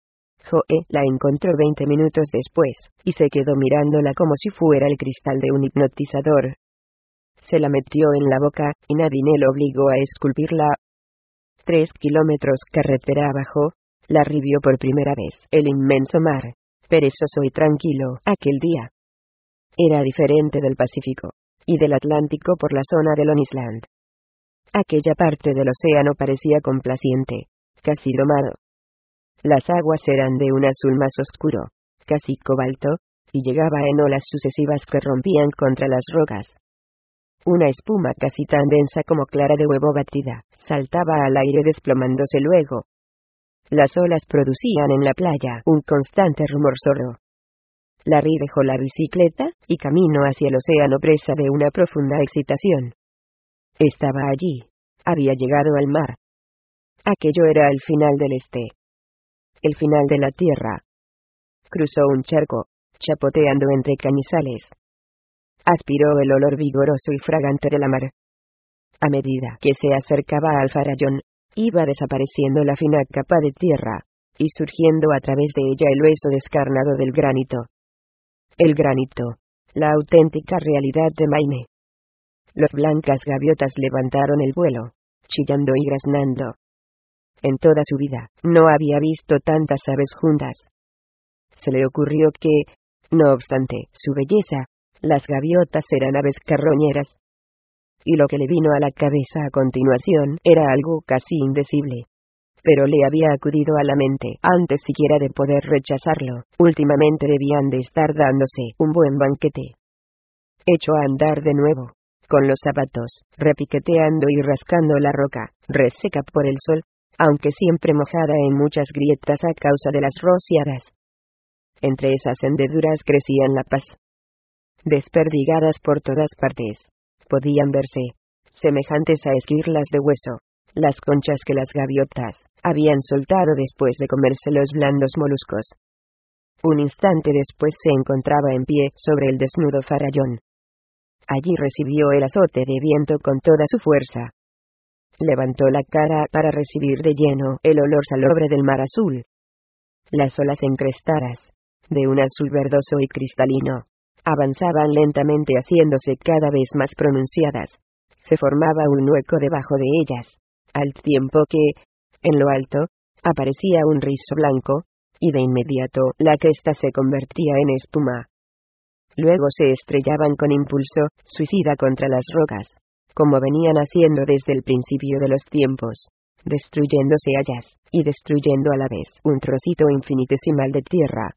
Joe la encontró veinte minutos después, y se quedó mirándola como si fuera el cristal de un hipnotizador. Se la metió en la boca, y Nadine lo obligó a esculpirla. Tres kilómetros carretera abajo, Larry vio por primera vez el inmenso mar, perezoso y tranquilo, aquel día. Era diferente del Pacífico, y del Atlántico por la zona de Long Island. Aquella parte del océano parecía complaciente, casi domado. Las aguas eran de un azul más oscuro, casi cobalto, y llegaba en olas sucesivas que rompían contra las rocas. Una espuma casi tan densa como clara de huevo batida, saltaba al aire desplomándose luego. Las olas producían en la playa un constante rumor sordo. Larry dejó la bicicleta, y caminó hacia el océano presa de una profunda excitación. Estaba allí. Había llegado al mar. Aquello era el final del este. El final de la tierra. Cruzó un charco, chapoteando entre cañizales. Aspiró el olor vigoroso y fragante de la mar. A medida que se acercaba al farallón, iba desapareciendo la fina capa de tierra, y surgiendo a través de ella el hueso descarnado del granito. El granito, la auténtica realidad de Maine. Las blancas gaviotas levantaron el vuelo, chillando y graznando. En toda su vida, no había visto tantas aves juntas. Se le ocurrió que, no obstante su belleza, las gaviotas eran aves carroñeras. Y lo que le vino a la cabeza a continuación era algo casi indecible. Pero le había acudido a la mente antes siquiera de poder rechazarlo. Últimamente debían de estar dándose un buen banquete. Echó a andar de nuevo, con los zapatos, repiqueteando y rascando la roca, reseca por el sol, aunque siempre mojada en muchas grietas a causa de las rociadas. Entre esas hendeduras crecían lapas, desperdigadas por todas partes. Podían verse, semejantes a esquirlas de hueso, las conchas que las gaviotas habían soltado después de comerse los blandos moluscos. Un instante después se encontraba en pie sobre el desnudo farallón. Allí recibió el azote de viento con toda su fuerza. Levantó la cara para recibir de lleno el olor salobre del mar azul. Las olas encrestadas, de un azul verdoso y cristalino, avanzaban lentamente haciéndose cada vez más pronunciadas. Se formaba un hueco debajo de ellas, al tiempo que, en lo alto, aparecía un rizo blanco, y de inmediato la cresta se convertía en espuma. Luego se estrellaban con impulso suicida contra las rocas, como venían haciendo desde el principio de los tiempos, destruyéndose ellas, y destruyendo a la vez un trocito infinitesimal de tierra.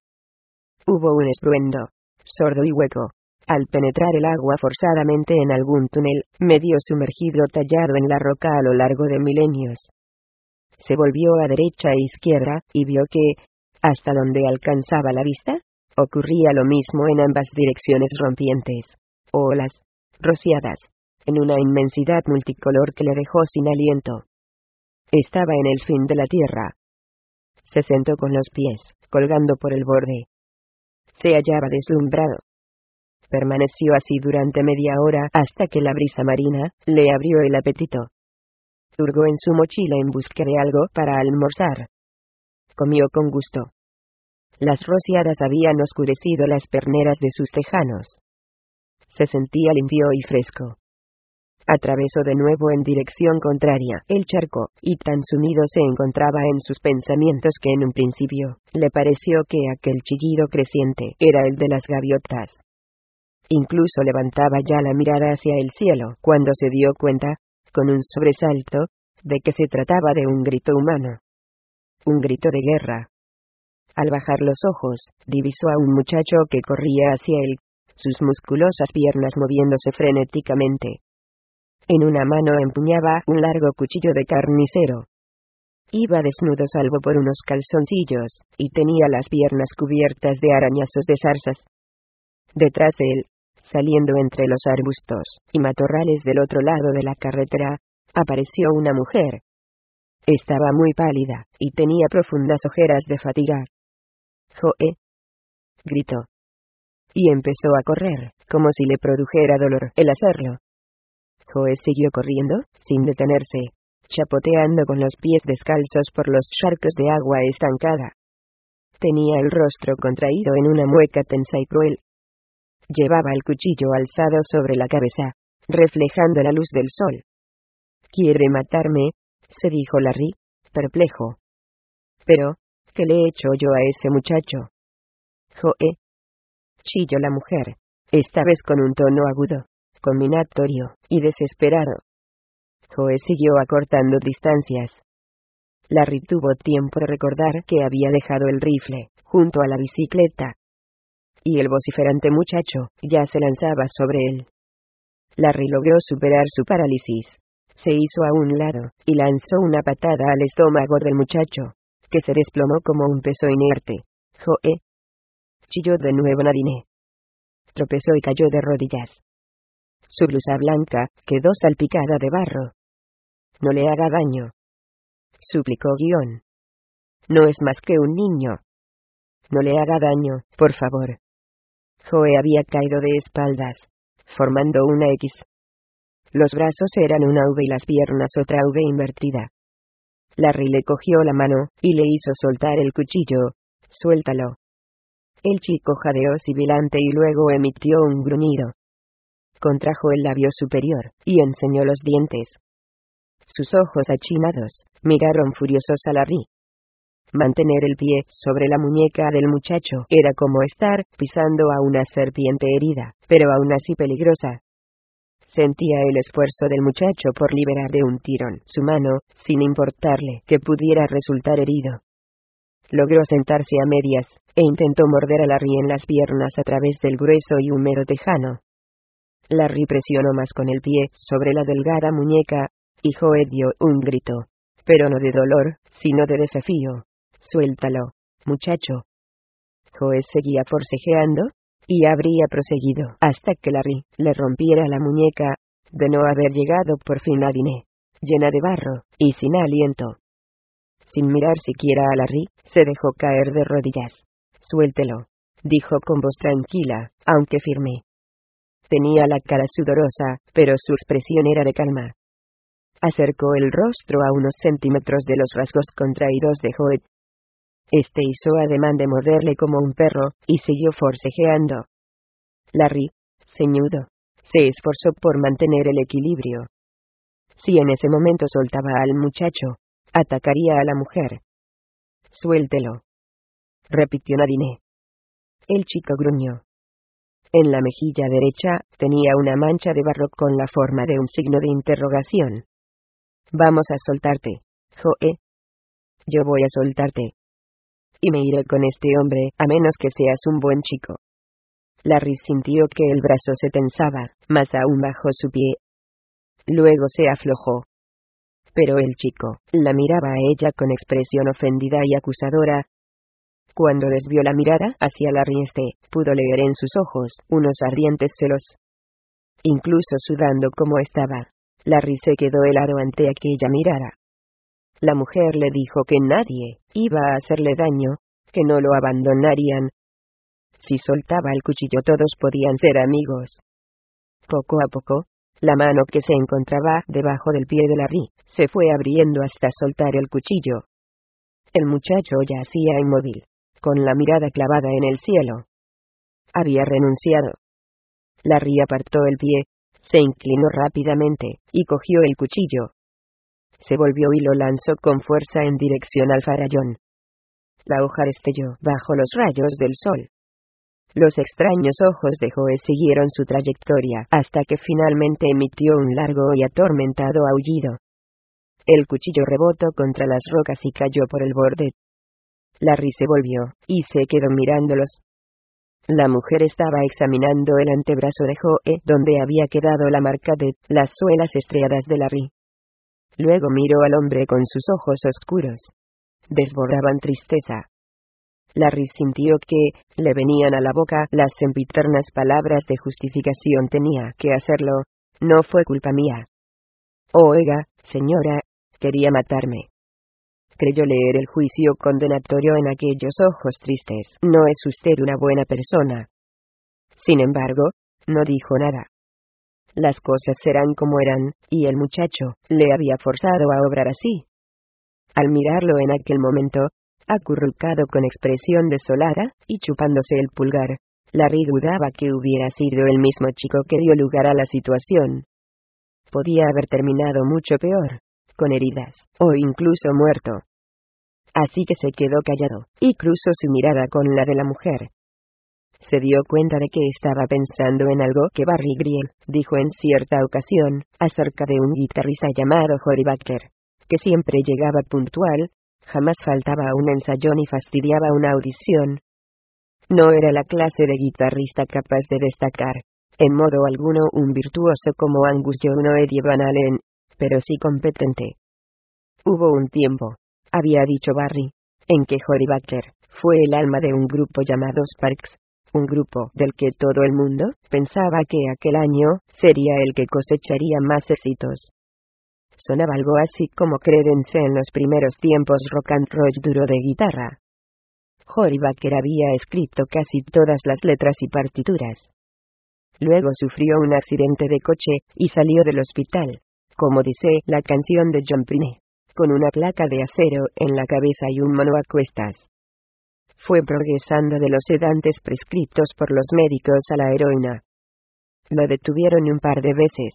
Hubo un estruendo, sordo y hueco, al penetrar el agua forzadamente en algún túnel, medio sumergido tallado en la roca a lo largo de milenios. Se volvió a derecha e izquierda, y vio que, hasta donde alcanzaba la vista, ocurría lo mismo en ambas direcciones rompientes, olas, rociadas, en una inmensidad multicolor que le dejó sin aliento. Estaba en el fin de la tierra. Se sentó con los pies, colgando por el borde. Se hallaba deslumbrado. Permaneció así durante media hora hasta que la brisa marina le abrió el apetito. Hurgó en su mochila en busca de algo para almorzar. Comió con gusto. Las rociadas habían oscurecido las perneras de sus tejanos. Se sentía limpio y fresco. Atravesó de nuevo en dirección contraria el charco, y tan sumido se encontraba en sus pensamientos que en un principio le pareció que aquel chillido creciente era el de las gaviotas. Incluso levantaba ya la mirada hacia el cielo cuando se dio cuenta, con un sobresalto, de que se trataba de un grito humano. Un grito de guerra. Al bajar los ojos, divisó a un muchacho que corría hacia él, sus musculosas piernas moviéndose frenéticamente. En una mano empuñaba un largo cuchillo de carnicero. Iba desnudo salvo por unos calzoncillos, y tenía las piernas cubiertas de arañazos de zarzas. Detrás de él, saliendo entre los arbustos y matorrales del otro lado de la carretera, apareció una mujer. Estaba muy pálida, y tenía profundas ojeras de fatiga. «¡Joe!», gritó. Y empezó a correr, como si le produjera dolor el hacerlo. Joe siguió corriendo, sin detenerse, chapoteando con los pies descalzos por los charcos de agua estancada. Tenía el rostro contraído en una mueca tensa y cruel. Llevaba el cuchillo alzado sobre la cabeza, reflejando la luz del sol. «¿Quiere matarme?», se dijo Larry, perplejo. «Pero, ¿qué le he hecho yo a ese muchacho?». «Joe», chilló la mujer, esta vez con un tono agudo, combinatorio y desesperado. Joe siguió acortando distancias. Larry tuvo tiempo de recordar que había dejado el rifle junto a la bicicleta. y el vociferante muchacho ya se lanzaba sobre él. Larry logró superar su parálisis. Se hizo a un lado, y lanzó una patada al estómago del muchacho, que se desplomó como un peso inerte. ¡Joe! Chilló de nuevo Nadine. Tropezó y cayó de rodillas. Su blusa blanca quedó salpicada de barro. No le haga daño, suplicó Guión. No es más que un niño. No le haga daño, por favor. Joe había caído de espaldas, formando una X. Los brazos eran una V y las piernas otra V invertida. Larry le cogió la mano, y le hizo soltar el cuchillo. Suéltalo. El chico jadeó sibilante y luego emitió un gruñido. Contrajo el labio superior, y enseñó los dientes. Sus ojos achinados miraron furiosos a Larry. Mantener el pie sobre la muñeca del muchacho era como estar pisando a una serpiente herida, pero aún así peligrosa. Sentía el esfuerzo del muchacho por liberar de un tirón su mano, sin importarle que pudiera resultar herido. Logró sentarse a medias, e intentó morder a Larry en las piernas a través del grueso y húmedo tejano. Larry presionó más con el pie sobre la delgada muñeca, y Joe dio un grito, pero no de dolor, sino de desafío. Suéltalo, muchacho. Joe seguía forcejeando, y habría proseguido hasta que Larry le rompiera la muñeca, de no haber llegado por fin a Nadine, llena de barro, y sin aliento. Sin mirar siquiera a Larry, se dejó caer de rodillas. Suéltelo, dijo con voz tranquila, aunque firme. Tenía la cara sudorosa, pero su expresión era de calma. Acercó el rostro a unos centímetros de los rasgos contraídos de Joe. Este hizo ademán de morderle como un perro, y siguió forcejeando. Larry, ceñudo, se esforzó por mantener el equilibrio. Si en ese momento soltaba al muchacho, atacaría a la mujer. Suéltelo, repitió Nadine. El chico gruñó. En la mejilla derecha tenía una mancha de barro con la forma de un signo de interrogación. Vamos a soltarte, Joe. Yo voy a soltarte. Y me iré con este hombre, a menos que seas un buen chico. Larry sintió que el brazo se tensaba, más aún bajo su pie. Luego se aflojó. Pero el chico la miraba a ella con expresión ofendida y acusadora. Cuando desvió la mirada hacia Larry, este pudo leer en sus ojos unos ardientes celos. Incluso sudando como estaba, Larry se quedó helado ante aquella mirada. La mujer le dijo que nadie iba a hacerle daño, que no lo abandonarían. Si soltaba el cuchillo todos podían ser amigos. Poco a poco, la mano que se encontraba debajo del pie de Larry se fue abriendo hasta soltar el cuchillo. El muchacho yacía inmóvil, con la mirada clavada en el cielo. Había renunciado. Larry apartó el pie, se inclinó rápidamente, y cogió el cuchillo. Se volvió y lo lanzó con fuerza en dirección al farallón. La hoja destelló bajo los rayos del sol. Los extraños ojos de Joe siguieron su trayectoria hasta que finalmente emitió un largo y atormentado aullido. El cuchillo rebotó contra las rocas y cayó por el borde. Larry se volvió, y se quedó mirándolos. La mujer estaba examinando el antebrazo de Joe, donde había quedado la marca de las suelas estriadas de Larry. Luego miró al hombre con sus ojos oscuros. Desbordaban tristeza. Larry sintió que le venían a la boca las sempiternas palabras de justificación. Tenía que hacerlo. No fue culpa mía. Oiga, señora, quería matarme. Creyó leer el juicio condenatorio en aquellos ojos tristes. No es usted una buena persona. Sin embargo, no dijo nada. Las cosas eran como eran, y el muchacho le había forzado a obrar así. Al mirarlo en aquel momento, acurrucado con expresión desolada, y chupándose el pulgar, Larry dudaba que hubiera sido el mismo chico que dio lugar a la situación. Podía haber terminado mucho peor, con heridas, o incluso muerto. Así que se quedó callado, y cruzó su mirada con la de la mujer. Se dio cuenta de que estaba pensando en algo que Barry Griel dijo en cierta ocasión, acerca de un guitarrista llamado Jory Baker, que siempre llegaba puntual, jamás faltaba a un ensayo ni fastidiaba una audición. No era la clase de guitarrista capaz de destacar, en modo alguno, un virtuoso como Angus Young o Eddie Van Halen, pero sí competente. Hubo un tiempo, había dicho Barry, en que Jory Baker fue el alma de un grupo llamado Sparks, un grupo del que todo el mundo pensaba que aquel año sería el que cosecharía más éxitos. Sonaba algo así como Creedence en los primeros tiempos rock and roll duro de guitarra. Jory Baker había escrito casi todas las letras y partituras. Luego sufrió un accidente de coche y salió del hospital, como dice la canción de John Prine, con una placa de acero en la cabeza y un mono a cuestas. Fue progresando de los sedantes prescriptos por los médicos a la heroína. Lo detuvieron un par de veces.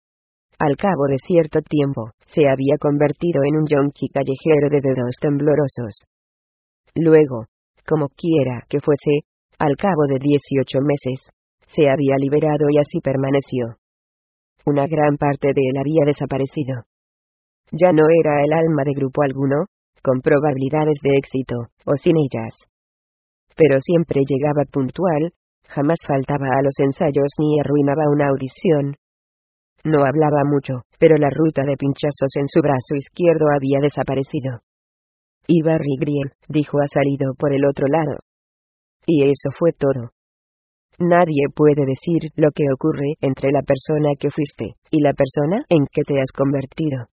Al cabo de cierto tiempo, se había convertido en un yonki callejero de dedos temblorosos. Luego, como quiera que fuese, al cabo de dieciocho meses, se había liberado y así permaneció. Una gran parte de él había desaparecido. Ya no era el alma de grupo alguno, con probabilidades de éxito, o sin ellas. Pero siempre llegaba puntual, jamás faltaba a los ensayos ni arruinaba una audición. No hablaba mucho, pero la ruta de pinchazos en su brazo izquierdo había desaparecido. Y Barry Griel, dijo, ha salido por el otro lado. Y eso fue todo. Nadie puede decir lo que ocurre entre la persona que fuiste y la persona en que te has convertido.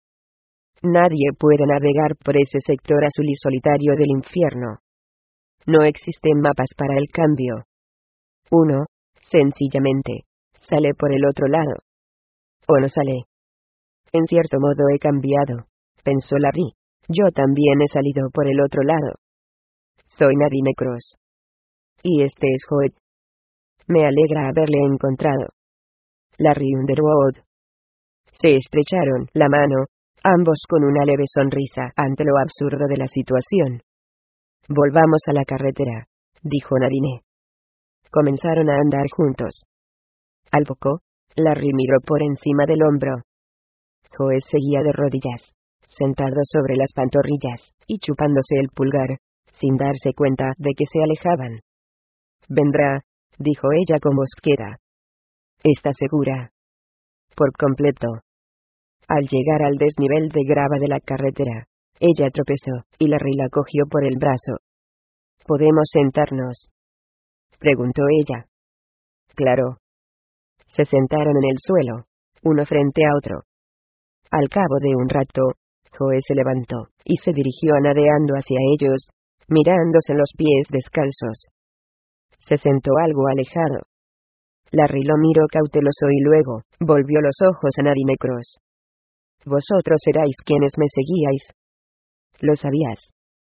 Nadie puede navegar por ese sector azul y solitario del infierno. No existen mapas para el cambio. Uno, sencillamente, sale por el otro lado. O no sale. En cierto modo he cambiado, pensó Larry. Yo también he salido por el otro lado. Soy Nadine Cross. Y este es Joe. Me alegra haberle encontrado. Larry Underwood. Se estrecharon la mano, ambos con una leve sonrisa ante lo absurdo de la situación. Volvamos a la carretera, dijo Nadine. Comenzaron a andar juntos. Al poco, Larry miró por encima del hombro. Joe seguía de rodillas, sentado sobre las pantorrillas, y chupándose el pulgar, sin darse cuenta de que se alejaban. Vendrá, dijo ella con voz queda. ¿Está segura? Por completo. Al llegar al desnivel de grava de la carretera, ella tropezó, y Larry la cogió por el brazo. ¿Podemos sentarnos?, preguntó ella. Claro. Se sentaron en el suelo, uno frente a otro. Al cabo de un rato, Joe se levantó, y se dirigió nadeando hacia ellos, mirándose los pies descalzos. Se sentó algo alejado. Larry lo miró cauteloso y luego, volvió los ojos a Nadine Cross. Vosotros erais quienes me seguíais. ¿Lo sabías?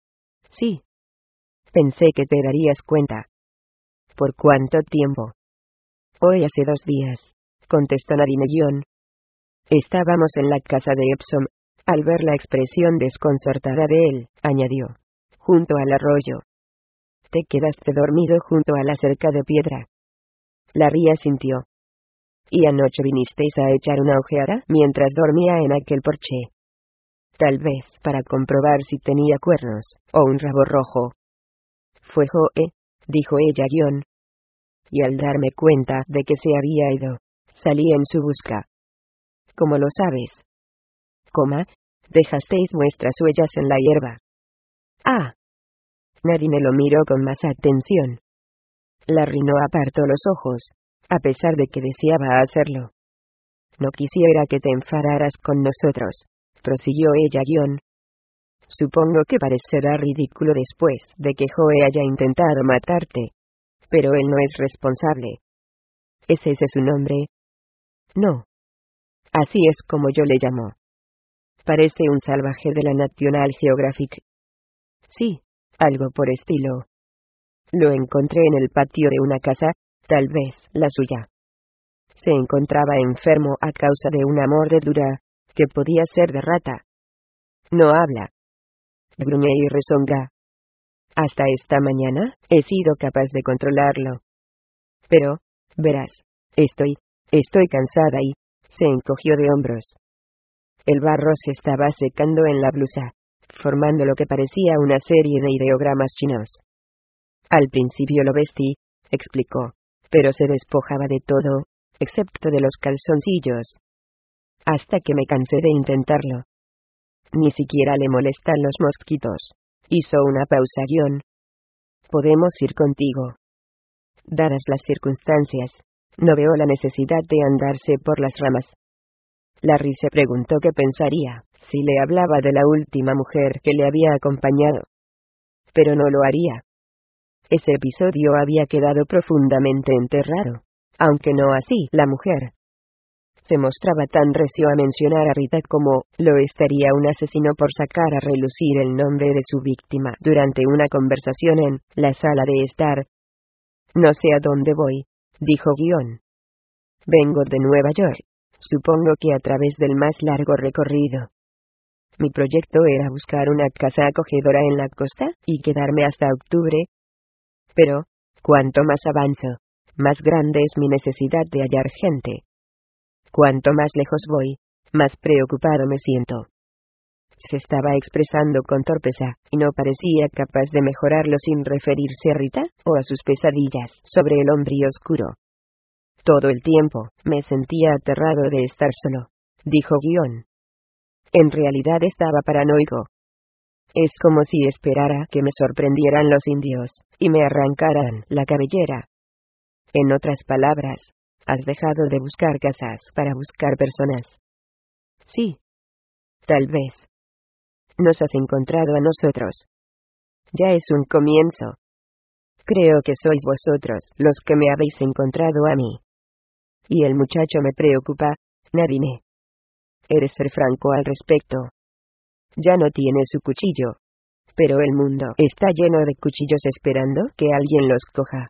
Sí. Pensé que te darías cuenta. ¿Por cuánto tiempo? Hoy hace dos días, contestó Nadine Guion. Estábamos en la casa de Epsom, al ver la expresión desconcertada de él, añadió, junto al arroyo. Te quedaste dormido junto a la cerca de piedra. Larry asintió. ¿Y anoche vinisteis a echar una ojeada mientras dormía en aquel porche? Tal vez para comprobar si tenía cuernos, o un rabo rojo. Fue Joe, dijo ella guión. Y al darme cuenta de que se había ido, salí en su busca. ¿Cómo lo sabes? Coma, dejasteis vuestras huellas en la hierba. Ah. Nadine lo miró con más atención. Larry no apartó los ojos, a pesar de que deseaba hacerlo. No quisiera que te enfadaras con nosotros, prosiguió ella guión. Supongo que parecerá ridículo después de que Joe haya intentado matarte. Pero él no es responsable. ¿Es ese su nombre? No. Así es como yo le llamo. Parece un salvaje de la National Geographic. Sí, algo por estilo. Lo encontré en el patio de una casa, tal vez la suya. Se encontraba enfermo a causa de una mordedura, que podía ser de rata. No habla. Gruñe y rezonga. Hasta esta mañana, he sido capaz de controlarlo. Pero, verás, estoy, estoy cansada y, se encogió de hombros. El barro se estaba secando en la blusa, formando lo que parecía una serie de ideogramas chinos. Al principio lo vestí, explicó, pero se despojaba de todo, excepto de los calzoncillos. Hasta que me cansé de intentarlo. Ni siquiera le molestan los mosquitos. Hizo una pausa. Guión. Podemos ir contigo. Dadas las circunstancias, no veo la necesidad de andarse por las ramas. Larry se preguntó qué pensaría, si le hablaba de la última mujer que le había acompañado. Pero no lo haría. Ese episodio había quedado profundamente enterrado, aunque no así la mujer. Se mostraba tan recio a mencionar a Rita como lo estaría un asesino por sacar a relucir el nombre de su víctima durante una conversación en la sala de estar. No sé a dónde voy, dijo Guión. Vengo de Nueva York, supongo que a través del más largo recorrido. Mi proyecto era buscar una casa acogedora en la costa y quedarme hasta octubre. Pero, cuanto más avanzo, más grande es mi necesidad de hallar gente. Cuanto más lejos voy, más preocupado me siento. Se estaba expresando con torpeza, y no parecía capaz de mejorarlo sin referirse a Rita, o a sus pesadillas sobre el hombre oscuro. Todo el tiempo, me sentía aterrado de estar solo, dijo Guión. En realidad estaba paranoico. Es como si esperara que me sorprendieran los indios, y me arrancaran la cabellera. En otras palabras, has dejado de buscar casas para buscar personas. Sí. Tal vez. Nos has encontrado a nosotros. Ya es un comienzo. Creo que sois vosotros los que me habéis encontrado a mí. Y el muchacho me preocupa, Nadine. Eres ser franco al respecto. Ya no tiene su cuchillo. Pero el mundo está lleno de cuchillos esperando que alguien los coja.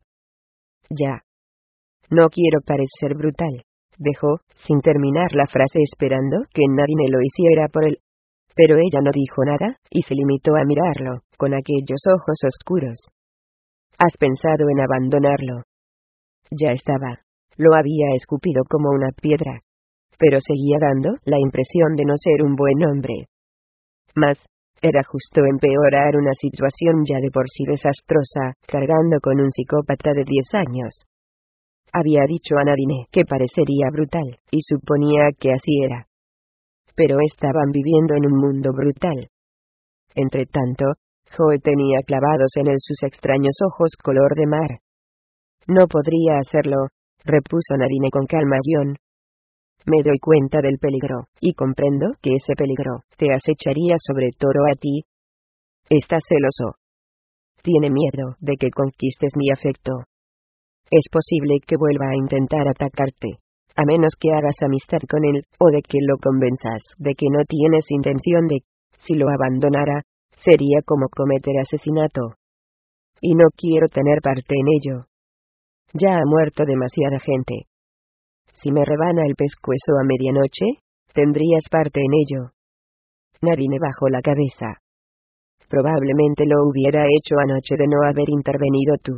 Ya. No quiero parecer brutal. Dejó, sin terminar la frase esperando que Nadine lo hiciera por él. Pero ella no dijo nada, y se limitó a mirarlo, con aquellos ojos oscuros. ¿Has pensado en abandonarlo? Ya estaba. Lo había escupido como una piedra. Pero seguía dando la impresión de no ser un buen hombre. Mas, era justo empeorar una situación ya de por sí desastrosa, cargando con un psicópata de diez años. Había dicho a Nadine que parecería brutal, y suponía que así era. Pero estaban viviendo en un mundo brutal. Entretanto, Joe tenía clavados en él sus extraños ojos color de mar. No podría hacerlo, repuso Nadine con calma. Guión. Me doy cuenta del peligro, y comprendo que ese peligro te acecharía sobre todo a ti. Estás celoso. Tiene miedo de que conquistes mi afecto. Es posible que vuelva a intentar atacarte, a menos que hagas amistad con él, o de que lo convenzas de que no tienes intención de, si lo abandonara, sería como cometer asesinato. Y no quiero tener parte en ello. Ya ha muerto demasiada gente. Si me rebana el pescuezo a medianoche, tendrías parte en ello. Nadine bajó la cabeza. Probablemente lo hubiera hecho anoche de no haber intervenido tú.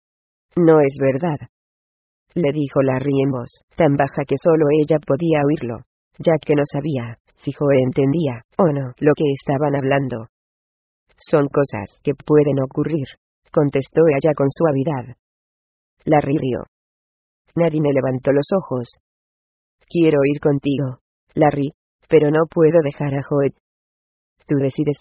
No es verdad, le dijo Larry en voz tan baja que solo ella podía oírlo, ya que no sabía si Joe entendía o no lo que estaban hablando. Son cosas que pueden ocurrir, contestó ella con suavidad. Larry rió. Nadine levantó los ojos. Quiero ir contigo, Larry, pero no puedo dejar a Joe. Tú decides.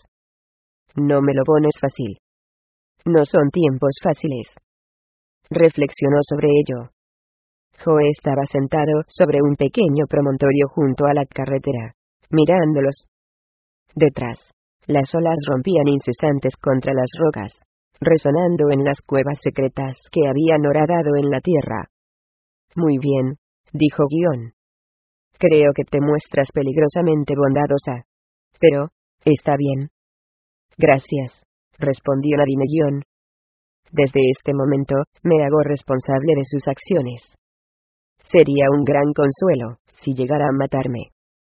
No me lo pones fácil. No son tiempos fáciles. Reflexionó sobre ello. Joe estaba sentado sobre un pequeño promontorio junto a la carretera, mirándolos. Detrás, las olas rompían incesantes contra las rocas, resonando en las cuevas secretas que habían horadado en la tierra. Muy bien, dijo Guión. Creo que te muestras peligrosamente bondadosa. Pero, está bien. Gracias, respondió Nadine. Guión. Desde este momento, me hago responsable de sus acciones. Sería un gran consuelo, si llegara a matarme.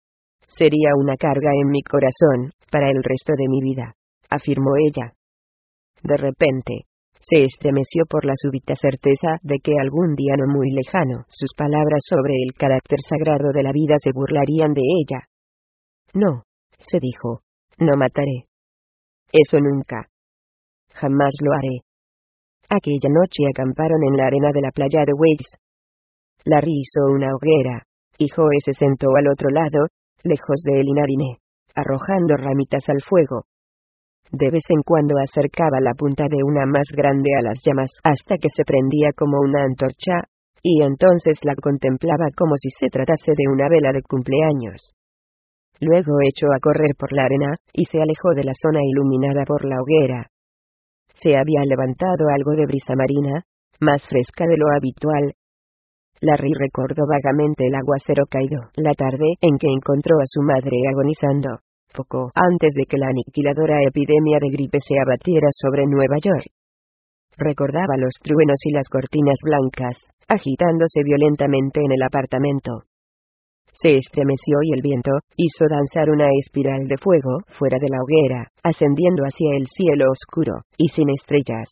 Sería una carga en mi corazón, para el resto de mi vida, afirmó ella. De repente, se estremeció por la súbita certeza de que algún día no muy lejano, sus palabras sobre el carácter sagrado de la vida se burlarían de ella. No, se dijo, no mataré. Eso nunca. Jamás lo haré. Aquella noche acamparon en la arena de la playa de Wales. Larry hizo una hoguera, y Joe se sentó al otro lado, lejos de él y Nadine, arrojando ramitas al fuego. De vez en cuando acercaba la punta de una más grande a las llamas hasta que se prendía como una antorcha, y entonces la contemplaba como si se tratase de una vela de cumpleaños. Luego echó a correr por la arena, y se alejó de la zona iluminada por la hoguera. Se había levantado algo de brisa marina, más fresca de lo habitual. Larry recordó vagamente el aguacero caído la tarde en que encontró a su madre agonizando, poco antes de que la aniquiladora epidemia de gripe se abatiera sobre Nueva York. Recordaba los truenos y las cortinas blancas, agitándose violentamente en el apartamento. Se estremeció y el viento hizo danzar una espiral de fuego fuera de la hoguera, ascendiendo hacia el cielo oscuro y sin estrellas.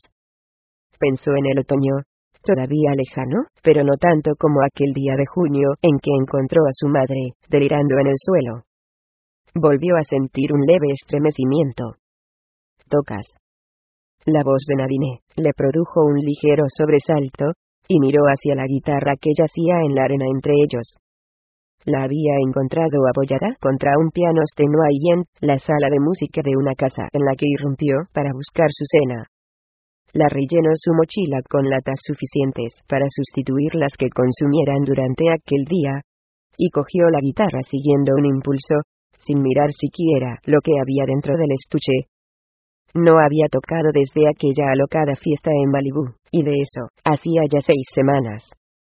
Pensó en el otoño, todavía lejano, pero no tanto como aquel día de junio en que encontró a su madre, delirando en el suelo. Volvió a sentir un leve estremecimiento. «¿Tocas?». La voz de Nadine le produjo un ligero sobresalto, y miró hacia la guitarra que yacía en la arena entre ellos. La había encontrado apoyada contra un piano Steinway en la sala de música de una casa en la que irrumpió para buscar su cena. Larry llenó su mochila con latas suficientes para sustituir las que consumieran durante aquel día, y cogió la guitarra siguiendo un impulso, sin mirar siquiera lo que había dentro del estuche. No había tocado desde aquella alocada fiesta en Malibú, y de eso hacía ya seis semanas.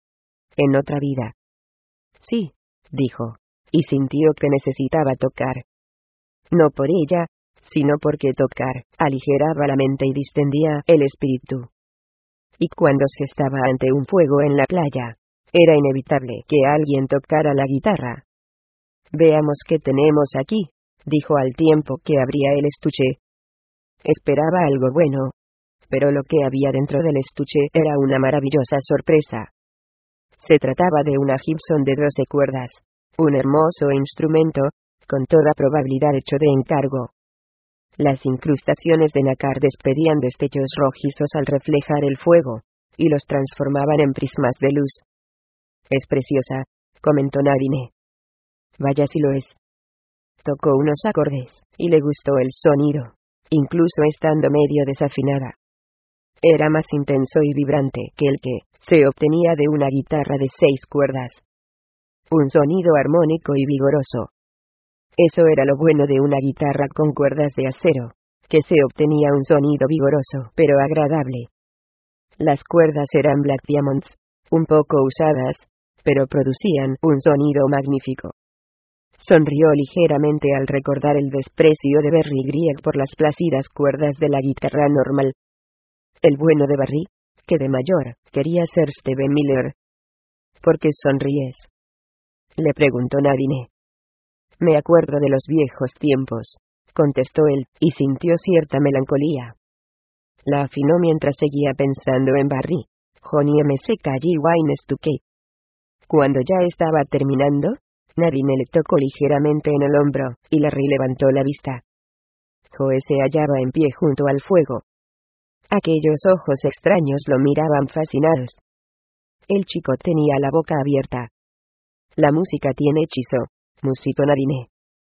En otra vida. Sí, dijo, y sintió que necesitaba tocar. No por ella, sino porque tocar aligeraba la mente y distendía el espíritu. Y cuando se estaba ante un fuego en la playa, era inevitable que alguien tocara la guitarra. «Veamos qué tenemos aquí», dijo al tiempo que abría el estuche. Esperaba algo bueno, pero lo que había dentro del estuche era una maravillosa sorpresa. Se trataba de una Gibson de doce cuerdas, un hermoso instrumento, con toda probabilidad hecho de encargo. Las incrustaciones de nácar despedían destellos rojizos al reflejar el fuego, y los transformaban en prismas de luz. «Es preciosa», comentó Nadine. «Vaya si lo es». Tocó unos acordes, y le gustó el sonido, incluso estando medio desafinada. Era más intenso y vibrante que el que se obtenía de una guitarra de seis cuerdas. Un sonido armónico y vigoroso. Eso era lo bueno de una guitarra con cuerdas de acero, que se obtenía un sonido vigoroso pero agradable. Las cuerdas eran Black Diamonds, un poco usadas, pero producían un sonido magnífico. Sonrió ligeramente al recordar el desprecio de Barry Grieg por las plácidas cuerdas de la guitarra normal. El bueno de Barry, que de mayor quería ser Steve Miller. «¿Por qué sonríes?», le preguntó Nadine. «Me acuerdo de los viejos tiempos», contestó él, y sintió cierta melancolía. La afinó mientras seguía pensando en Barry. «Johnny M C K G Wine Stuke». Cuando ya estaba terminando, Nadine le tocó ligeramente en el hombro, y Larry levantó la vista. Joe se hallaba en pie junto al fuego. Aquellos ojos extraños lo miraban fascinados. El chico tenía la boca abierta. «La música tiene hechizo», musitó Nadine.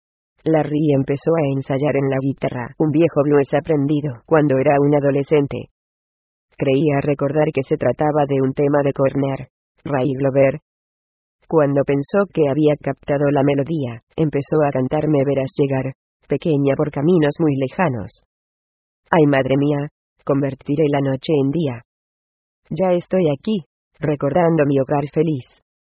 Larry empezó a ensayar en la guitarra un viejo blues aprendido cuando era un adolescente. Creía recordar que se trataba de un tema de Corner, Ray Glover. Cuando pensó que había captado la melodía, empezó a cantar «Me verás llegar, pequeña por caminos muy lejanos». «Ay, madre mía, convertiré la noche en día. Ya estoy aquí, recordando mi hogar feliz.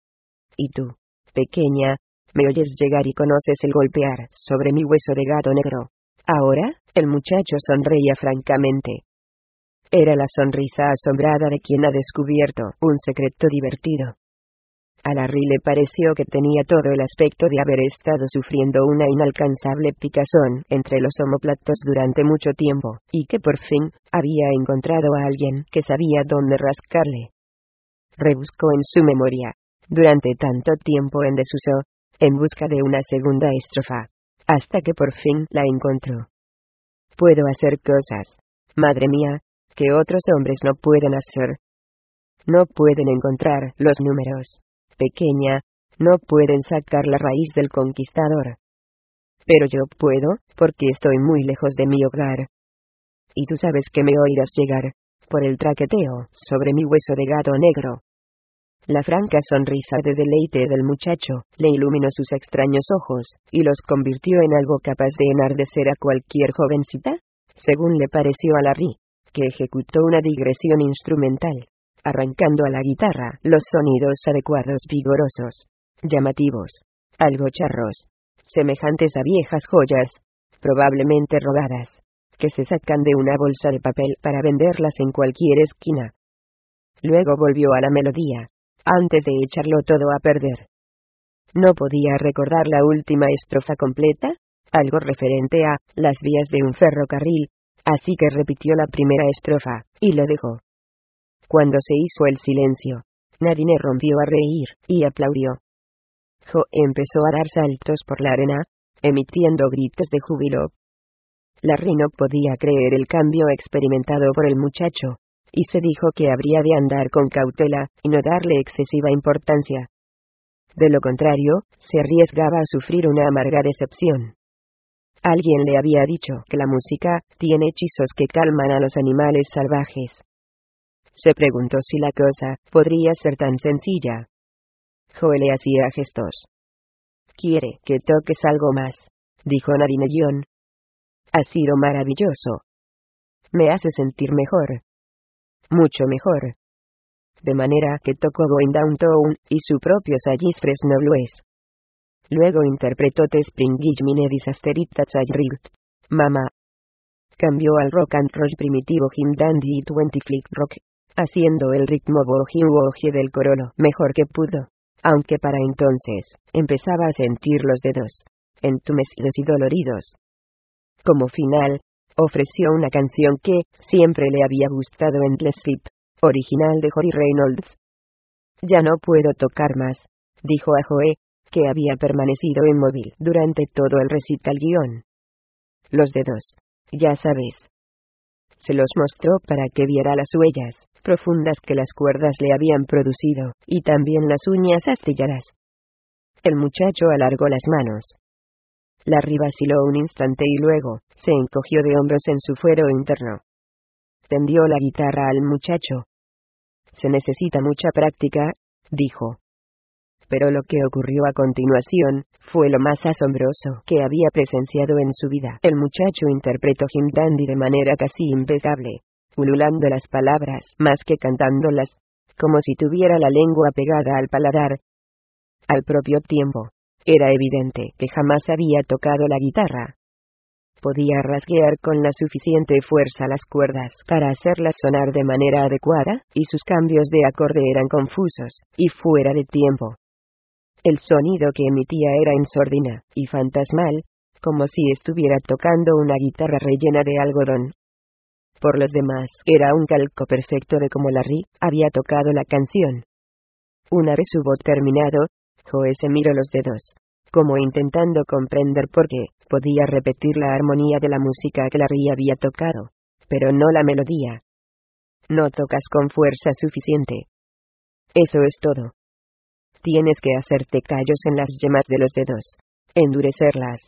Y tú, pequeña, me oyes llegar y conoces el golpear sobre mi hueso de gato negro». Ahora, el muchacho sonreía francamente. Era la sonrisa asombrada de quien ha descubierto un secreto divertido. A Larry le pareció que tenía todo el aspecto de haber estado sufriendo una inalcanzable picazón entre los omóplatos durante mucho tiempo, y que por fin había encontrado a alguien que sabía dónde rascarle. Rebuscó en su memoria, durante tanto tiempo en desuso, en busca de una segunda estrofa, hasta que por fin la encontró. «Puedo hacer cosas, madre mía, que otros hombres no pueden hacer. No pueden encontrar los números. Pequeña, no pueden sacar la raíz del conquistador. Pero yo puedo, porque estoy muy lejos de mi hogar. Y tú sabes que me oirás llegar, por el traqueteo, sobre mi hueso de gato negro. La franca sonrisa de deleite del muchacho le iluminó sus extraños ojos, y los convirtió en algo capaz de enardecer a cualquier jovencita, según le pareció a Larry, que ejecutó una digresión instrumental, arrancando a la guitarra los sonidos adecuados, vigorosos, llamativos, algo charros, semejantes a viejas joyas, probablemente robadas, que se sacan de una bolsa de papel para venderlas en cualquier esquina. Luego volvió a la melodía, antes de echarlo todo a perder. No podía recordar la última estrofa completa, algo referente a las vías de un ferrocarril, así que repitió la primera estrofa, y lo dejó. Cuando se hizo el silencio, Nadine rompió a reír, y aplaudió. Jo empezó a dar saltos por la arena, emitiendo gritos de júbilo. Larry no podía creer el cambio experimentado por el muchacho, y se dijo que habría de andar con cautela, y no darle excesiva importancia. De lo contrario, se arriesgaba a sufrir una amarga decepción. Alguien le había dicho que la música tiene hechizos que calman a los animales salvajes. Se preguntó si la cosa podría ser tan sencilla. Joe le hacía gestos. «¿Quiere que toques algo más?», dijo Nadine John. «Ha sido maravilloso. Me hace sentir mejor. Mucho mejor». De manera que tocó Going Downtown y su propio Sallis Fresno Blues. Luego interpretó The Spring Gimine Disasterita Child Mama. Cambió al rock and roll primitivo Jim Dandy y Twenty Flick Rock, haciendo el ritmo bogie bogie del corolo mejor que pudo, aunque para entonces empezaba a sentir los dedos entumecidos y doloridos. Como final, ofreció una canción que siempre le había gustado, Endless Sleep, original de Jory Reynolds. «Ya no puedo tocar más», dijo a Joe, que había permanecido inmóvil durante todo el recital guión. «Los dedos, ya sabes». Se los mostró para que viera las huellas profundas que las cuerdas le habían producido, y también las uñas astilladas. El muchacho alargó las manos. Larry vaciló un instante y luego se encogió de hombros en su fuero interno. Tendió la guitarra al muchacho. «Se necesita mucha práctica», dijo. Pero lo que ocurrió a continuación fue lo más asombroso que había presenciado en su vida. El muchacho interpretó Jim Dandy de manera casi impecable, ululando las palabras más que cantándolas, como si tuviera la lengua pegada al paladar. Al propio tiempo, era evidente que jamás había tocado la guitarra. Podía rasguear con la suficiente fuerza las cuerdas para hacerlas sonar de manera adecuada, y sus cambios de acorde eran confusos y fuera de tiempo. El sonido que emitía era en sordina y fantasmal, como si estuviera tocando una guitarra rellena de algodón. Por los demás, era un calco perfecto de cómo Larry había tocado la canción. Una vez hubo terminado, Joe se miró los dedos, como intentando comprender por qué podía repetir la armonía de la música que Larry había tocado, pero no la melodía. «No tocas con fuerza suficiente. Eso es todo. Tienes que hacerte callos en las yemas de los dedos, endurecerlas.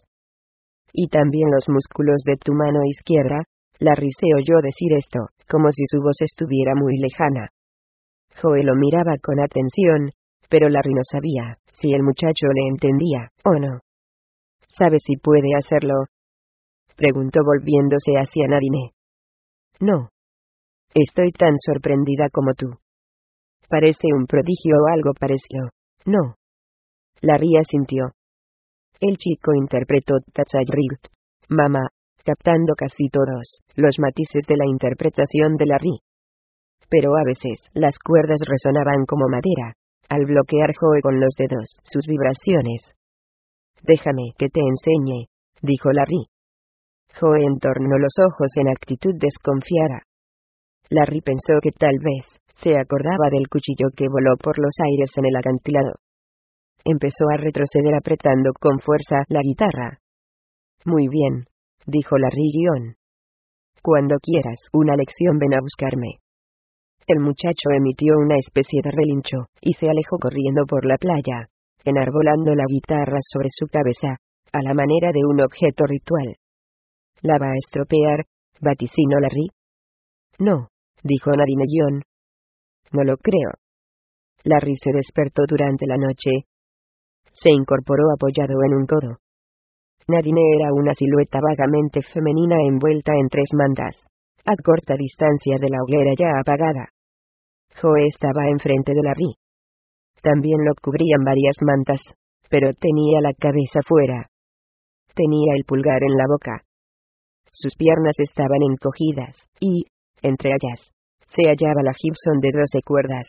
Y también los músculos de tu mano izquierda». Larry se oyó decir esto, como si su voz estuviera muy lejana. Joe lo miraba con atención, pero Larry no sabía si el muchacho le entendía o no. «¿Sabes si puede hacerlo?», preguntó volviéndose hacia Nadine. «No. Estoy tan sorprendida como tú. Parece un prodigio o algo parecido, ¿no?». Larry asintió. El chico interpretó Touch Rigged, Mama, captando casi todos los matices de la interpretación de Larry. Pero a veces las cuerdas resonaban como madera, al bloquear Joe con los dedos sus vibraciones. «Déjame que te enseñe», dijo Larry. Joe entornó los ojos en actitud desconfiada. Larry pensó que tal vez se acordaba del cuchillo que voló por los aires en el acantilado. Empezó a retroceder apretando con fuerza la guitarra. «Muy bien», dijo Larry guión. Cuando quieras una lección, ven a buscarme. El muchacho emitió una especie de relincho, y se alejó corriendo por la playa, enarbolando la guitarra sobre su cabeza, a la manera de un objeto ritual. ¿La va a estropear?, vaticinó Larry. No, dijo Nadine John. No lo creo. Larry se despertó durante la noche. Se incorporó apoyado en un codo. Nadine era una silueta vagamente femenina envuelta en tres mantas, a corta distancia de la hoguera ya apagada. Joe estaba enfrente de Larry. También lo cubrían varias mantas, pero tenía la cabeza fuera. Tenía el pulgar en la boca. Sus piernas estaban encogidas, y, entre ellas, se hallaba la Gibson de doce cuerdas.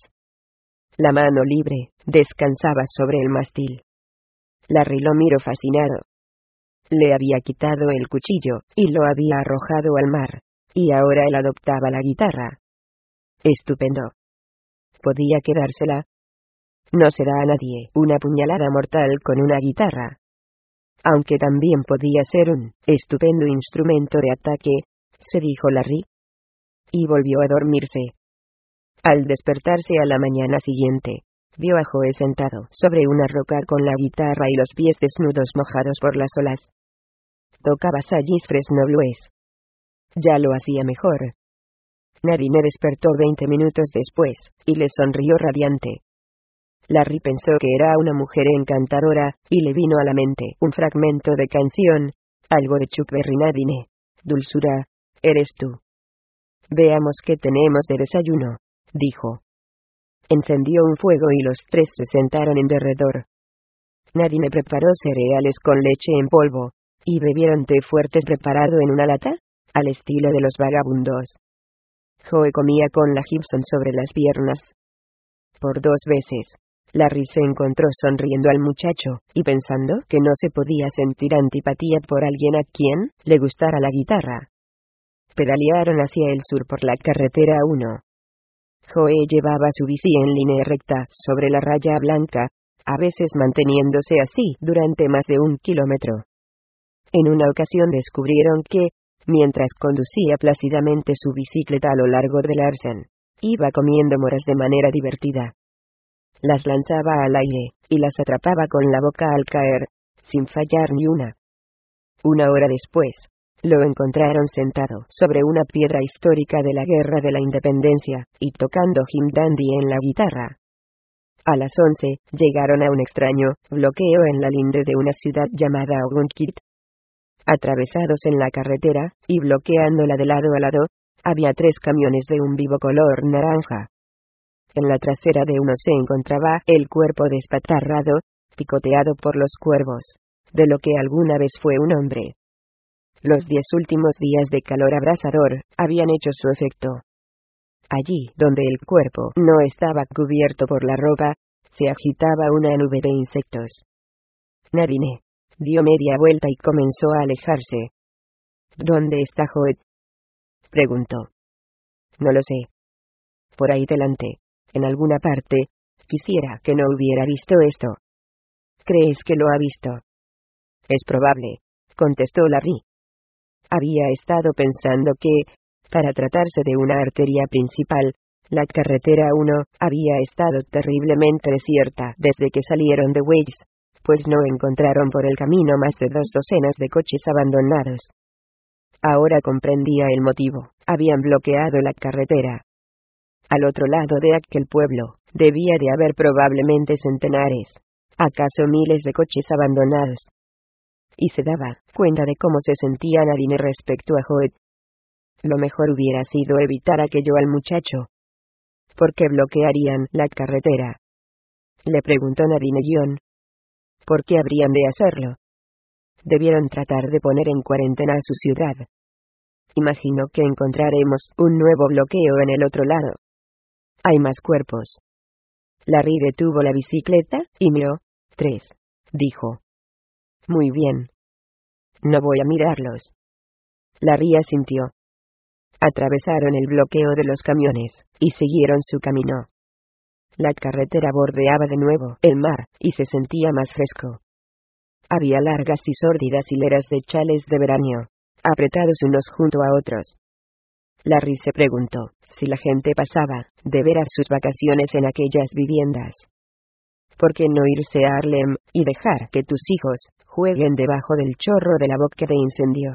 La mano libre descansaba sobre el mástil. Larry lo miró fascinado. Le había quitado el cuchillo, y lo había arrojado al mar, y ahora él adoptaba la guitarra. Estupendo. ¿Podía quedársela? No se da a nadie una puñalada mortal con una guitarra. Aunque también podía ser un estupendo instrumento de ataque, se dijo Larry. Y volvió a dormirse. Al despertarse a la mañana siguiente, vio a Joe sentado sobre una roca con la guitarra y los pies desnudos mojados por las olas. Tocaba Sallis Fresno Blues. Ya lo hacía mejor. Nadine despertó veinte minutos después, y le sonrió radiante. Larry pensó que era una mujer encantadora, y le vino a la mente un fragmento de canción, algo de Chuck Berry. Nadine, dulzura, eres tú. Veamos qué tenemos de desayuno, dijo. Encendió un fuego y los tres se sentaron en derredor. Nadine preparó cereales con leche en polvo, y bebieron té fuerte preparado en una lata, al estilo de los vagabundos. Joe comía con la Gibson sobre las piernas. Por dos veces, Larry se encontró sonriendo al muchacho, y pensando que no se podía sentir antipatía por alguien a quien le gustara la guitarra. Pedalearon hacia el sur por la carretera uno. Joe llevaba su bici en línea recta sobre la raya blanca, a veces manteniéndose así durante más de un kilómetro. En una ocasión descubrieron que, mientras conducía plácidamente su bicicleta a lo largo del Larsen, iba comiendo moras de manera divertida. Las lanzaba al aire, y las atrapaba con la boca al caer, sin fallar ni una. Una hora después, lo encontraron sentado sobre una piedra histórica de la Guerra de la Independencia, y tocando Jim Dandy en la guitarra. A las once, llegaron a un extraño bloqueo en la linde de una ciudad llamada Ogunquit. Atravesados en la carretera, y bloqueándola de lado a lado, había tres camiones de un vivo color naranja. En la trasera de uno se encontraba el cuerpo despatarrado, picoteado por los cuervos, de lo que alguna vez fue un hombre. Los diez últimos días de calor abrasador habían hecho su efecto. Allí, donde el cuerpo no estaba cubierto por la ropa, se agitaba una nube de insectos. Nadine dio media vuelta y comenzó a alejarse. ¿Dónde está Joe?, preguntó. No lo sé. Por ahí delante, en alguna parte. Quisiera que no hubiera visto esto. ¿Crees que lo ha visto? Es probable, contestó Larry. Había estado pensando que, para tratarse de una arteria principal, la carretera uno había estado terriblemente desierta desde que salieron de Weiss, pues no encontraron por el camino más de dos docenas de coches abandonados. Ahora comprendía el motivo. Habían bloqueado la carretera. Al otro lado de aquel pueblo, debía de haber probablemente centenares, acaso miles de coches abandonados. Y se daba cuenta de cómo se sentía Nadine respecto a Joe. Lo mejor hubiera sido evitar aquello al muchacho. ¿Por qué bloquearían la carretera?, le preguntó Nadine John. ¿Por qué habrían de hacerlo? Debieron tratar de poner en cuarentena a su ciudad. Imagino que encontraremos un nuevo bloqueo en el otro lado. Hay más cuerpos. Larry detuvo la bicicleta y miró. Tres, dijo. Muy bien. No voy a mirarlos. Larry asintió. Atravesaron el bloqueo de los camiones, y siguieron su camino. La carretera bordeaba de nuevo el mar, y se sentía más fresco. Había largas y sórdidas hileras de chales de veraneo, apretados unos junto a otros. Larry se preguntó si la gente pasaba, de veras, sus vacaciones en aquellas viviendas. ¿Por qué no irse a Harlem, y dejar que tus hijos jueguen debajo del chorro de la boca de incendio?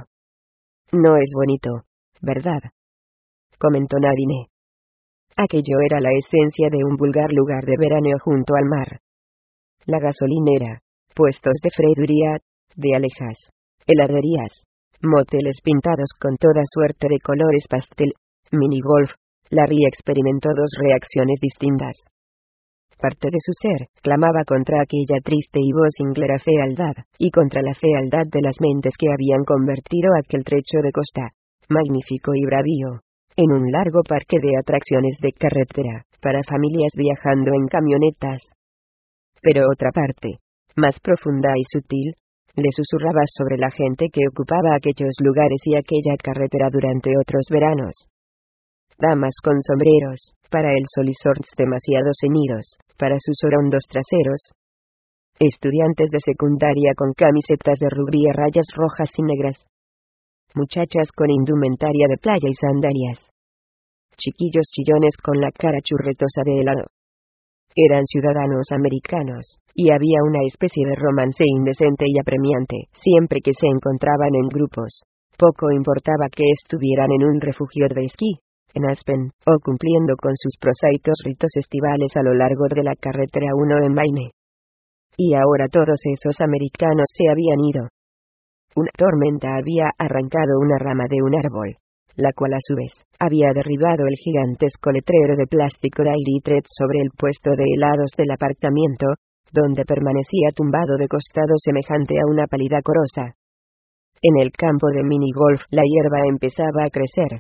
No es bonito, ¿verdad?, comentó Nadine. Aquello era la esencia de un vulgar lugar de veraneo junto al mar. La gasolinera, puestos de freduría, de alejas, heladerías, moteles pintados con toda suerte de colores pastel, minigolf. Larry experimentó dos reacciones distintas. Parte de su ser clamaba contra aquella triste y vocingera fealdad, y contra la fealdad de las mentes que habían convertido aquel trecho de costa, magnífico y bravío, en un largo parque de atracciones de carretera, para familias viajando en camionetas. Pero otra parte, más profunda y sutil, le susurraba sobre la gente que ocupaba aquellos lugares y aquella carretera durante otros veranos. Damas con sombreros, para el sol y shorts demasiado ceñidos, para sus orondos traseros. Estudiantes de secundaria con camisetas de rubí a rayas rojas y negras. Muchachas con indumentaria de playa y sandalias. Chiquillos chillones con la cara churretosa de helado. Eran ciudadanos americanos, y había una especie de romance indecente y apremiante, siempre que se encontraban en grupos. Poco importaba que estuvieran en un refugio de esquí, en Aspen, o cumpliendo con sus prosaitos ritos estivales a lo largo de la carretera uno en Maine. Y ahora todos esos americanos se habían ido. Una tormenta había arrancado una rama de un árbol, la cual a su vez había derribado el gigantesco letrero de plástico Dairy Treat sobre el puesto de helados del apartamento, donde permanecía tumbado de costado semejante a una pálida coroza. En el campo de minigolf la hierba empezaba a crecer.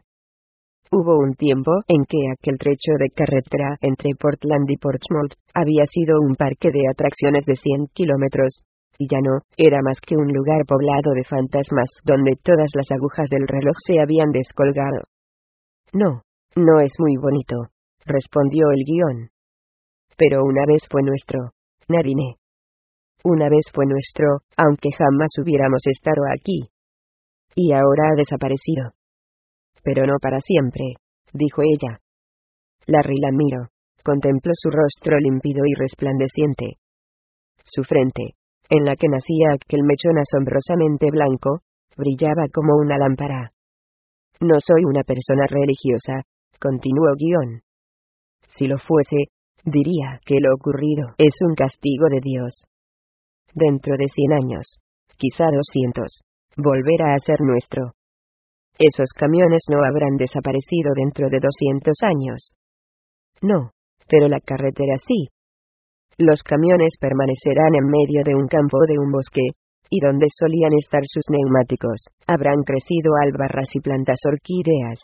Hubo un tiempo en que aquel trecho de carretera entre Portland y Portsmouth había sido un parque de atracciones de cien kilómetros, y ya no, era más que un lugar poblado de fantasmas donde todas las agujas del reloj se habían descolgado. No, no es muy bonito, respondió el guión. Pero una vez fue nuestro, Nadine. Una vez fue nuestro, aunque jamás hubiéramos estado aquí. Y ahora ha desaparecido. Pero no para siempre, dijo ella. Larry la miró, contempló su rostro límpido y resplandeciente. Su frente, en la que nacía aquel mechón asombrosamente blanco, brillaba como una lámpara. No soy una persona religiosa, continuó guión. Si lo fuese, diría que lo ocurrido es un castigo de Dios. Dentro de cien años, quizá doscientos, volverá a ser nuestro. Esos camiones no habrán desaparecido dentro de doscientos años. No, pero la carretera sí. Los camiones permanecerán en medio de un campo o de un bosque, y donde solían estar sus neumáticos, habrán crecido albarras y plantas orquídeas.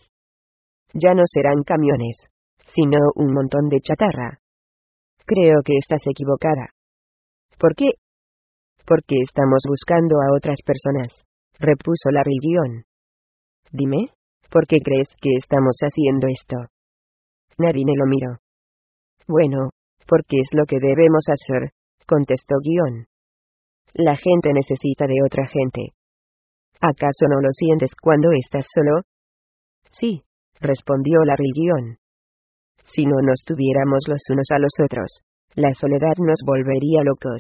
Ya no serán camiones, sino un montón de chatarra. Creo que estás equivocada. ¿Por qué? Porque estamos buscando a otras personas, repuso Larry guión. Dime, ¿por qué crees que estamos haciendo esto? Nadine lo miró. Bueno, porque es lo que debemos hacer, contestó guión. La gente necesita de otra gente. ¿Acaso no lo sientes cuando estás solo? Sí, respondió Larry guión. Si no nos tuviéramos los unos a los otros, la soledad nos volvería locos.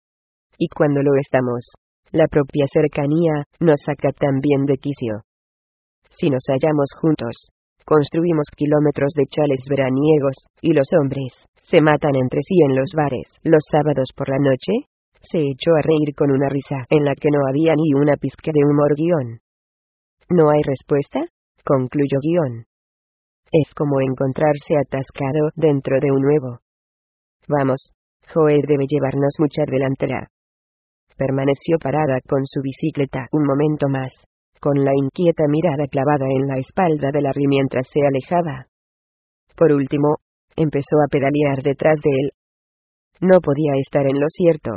Y cuando lo estamos, la propia cercanía nos saca también de quicio. Si nos hallamos juntos, construimos kilómetros de chales veraniegos, y los hombres se matan entre sí en los bares. Los sábados por la noche, se echó a reír con una risa en la que no había ni una pizca de humor guión. ¿No hay respuesta?, concluyó guión. Es como encontrarse atascado dentro de un huevo. Vamos, Joe debe llevarnos mucha delantera. Permaneció parada con su bicicleta un momento más, con la inquieta mirada clavada en la espalda de Larry mientras se alejaba. Por último, empezó a pedalear detrás de él. No podía estar en lo cierto.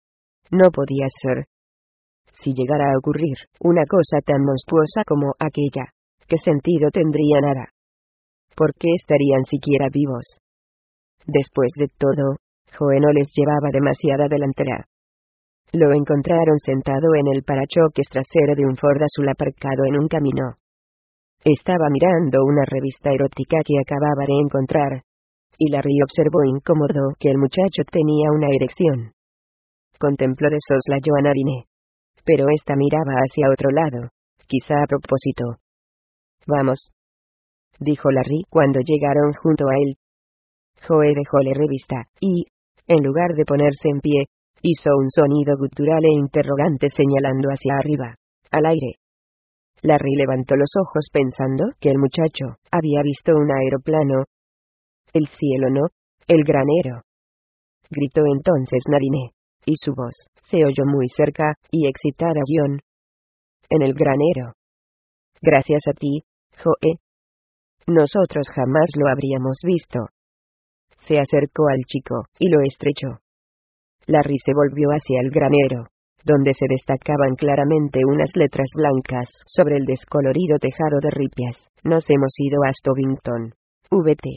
No podía ser. Si llegara a ocurrir una cosa tan monstruosa como aquella, ¿qué sentido tendría nada? ¿Por qué estarían siquiera vivos? Después de todo, Joe no les llevaba demasiada delantera. Lo encontraron sentado en el parachoques trasero de un Ford azul aparcado en un camino. Estaba mirando una revista erótica que acababa de encontrar, y Larry observó incómodo que el muchacho tenía una erección. Contempló de soslayo a Nadine, pero ésta miraba hacia otro lado, quizá a propósito. Vamos, dijo Larry cuando llegaron junto a él. Joe dejó la revista, y, en lugar de ponerse en pie, hizo un sonido gutural e interrogante señalando hacia arriba, al aire. Larry levantó los ojos pensando que el muchacho había visto un aeroplano. El cielo no, el granero. Gritó entonces Nadine, y su voz se oyó muy cerca y excitada. Guión. En el granero. Gracias a ti, Joe. Nosotros jamás lo habríamos visto. Se acercó al chico y lo estrechó. Larry se volvió hacia el granero, donde se destacaban claramente unas letras blancas sobre el descolorido tejado de ripias. Nos hemos ido a Stovington, V T.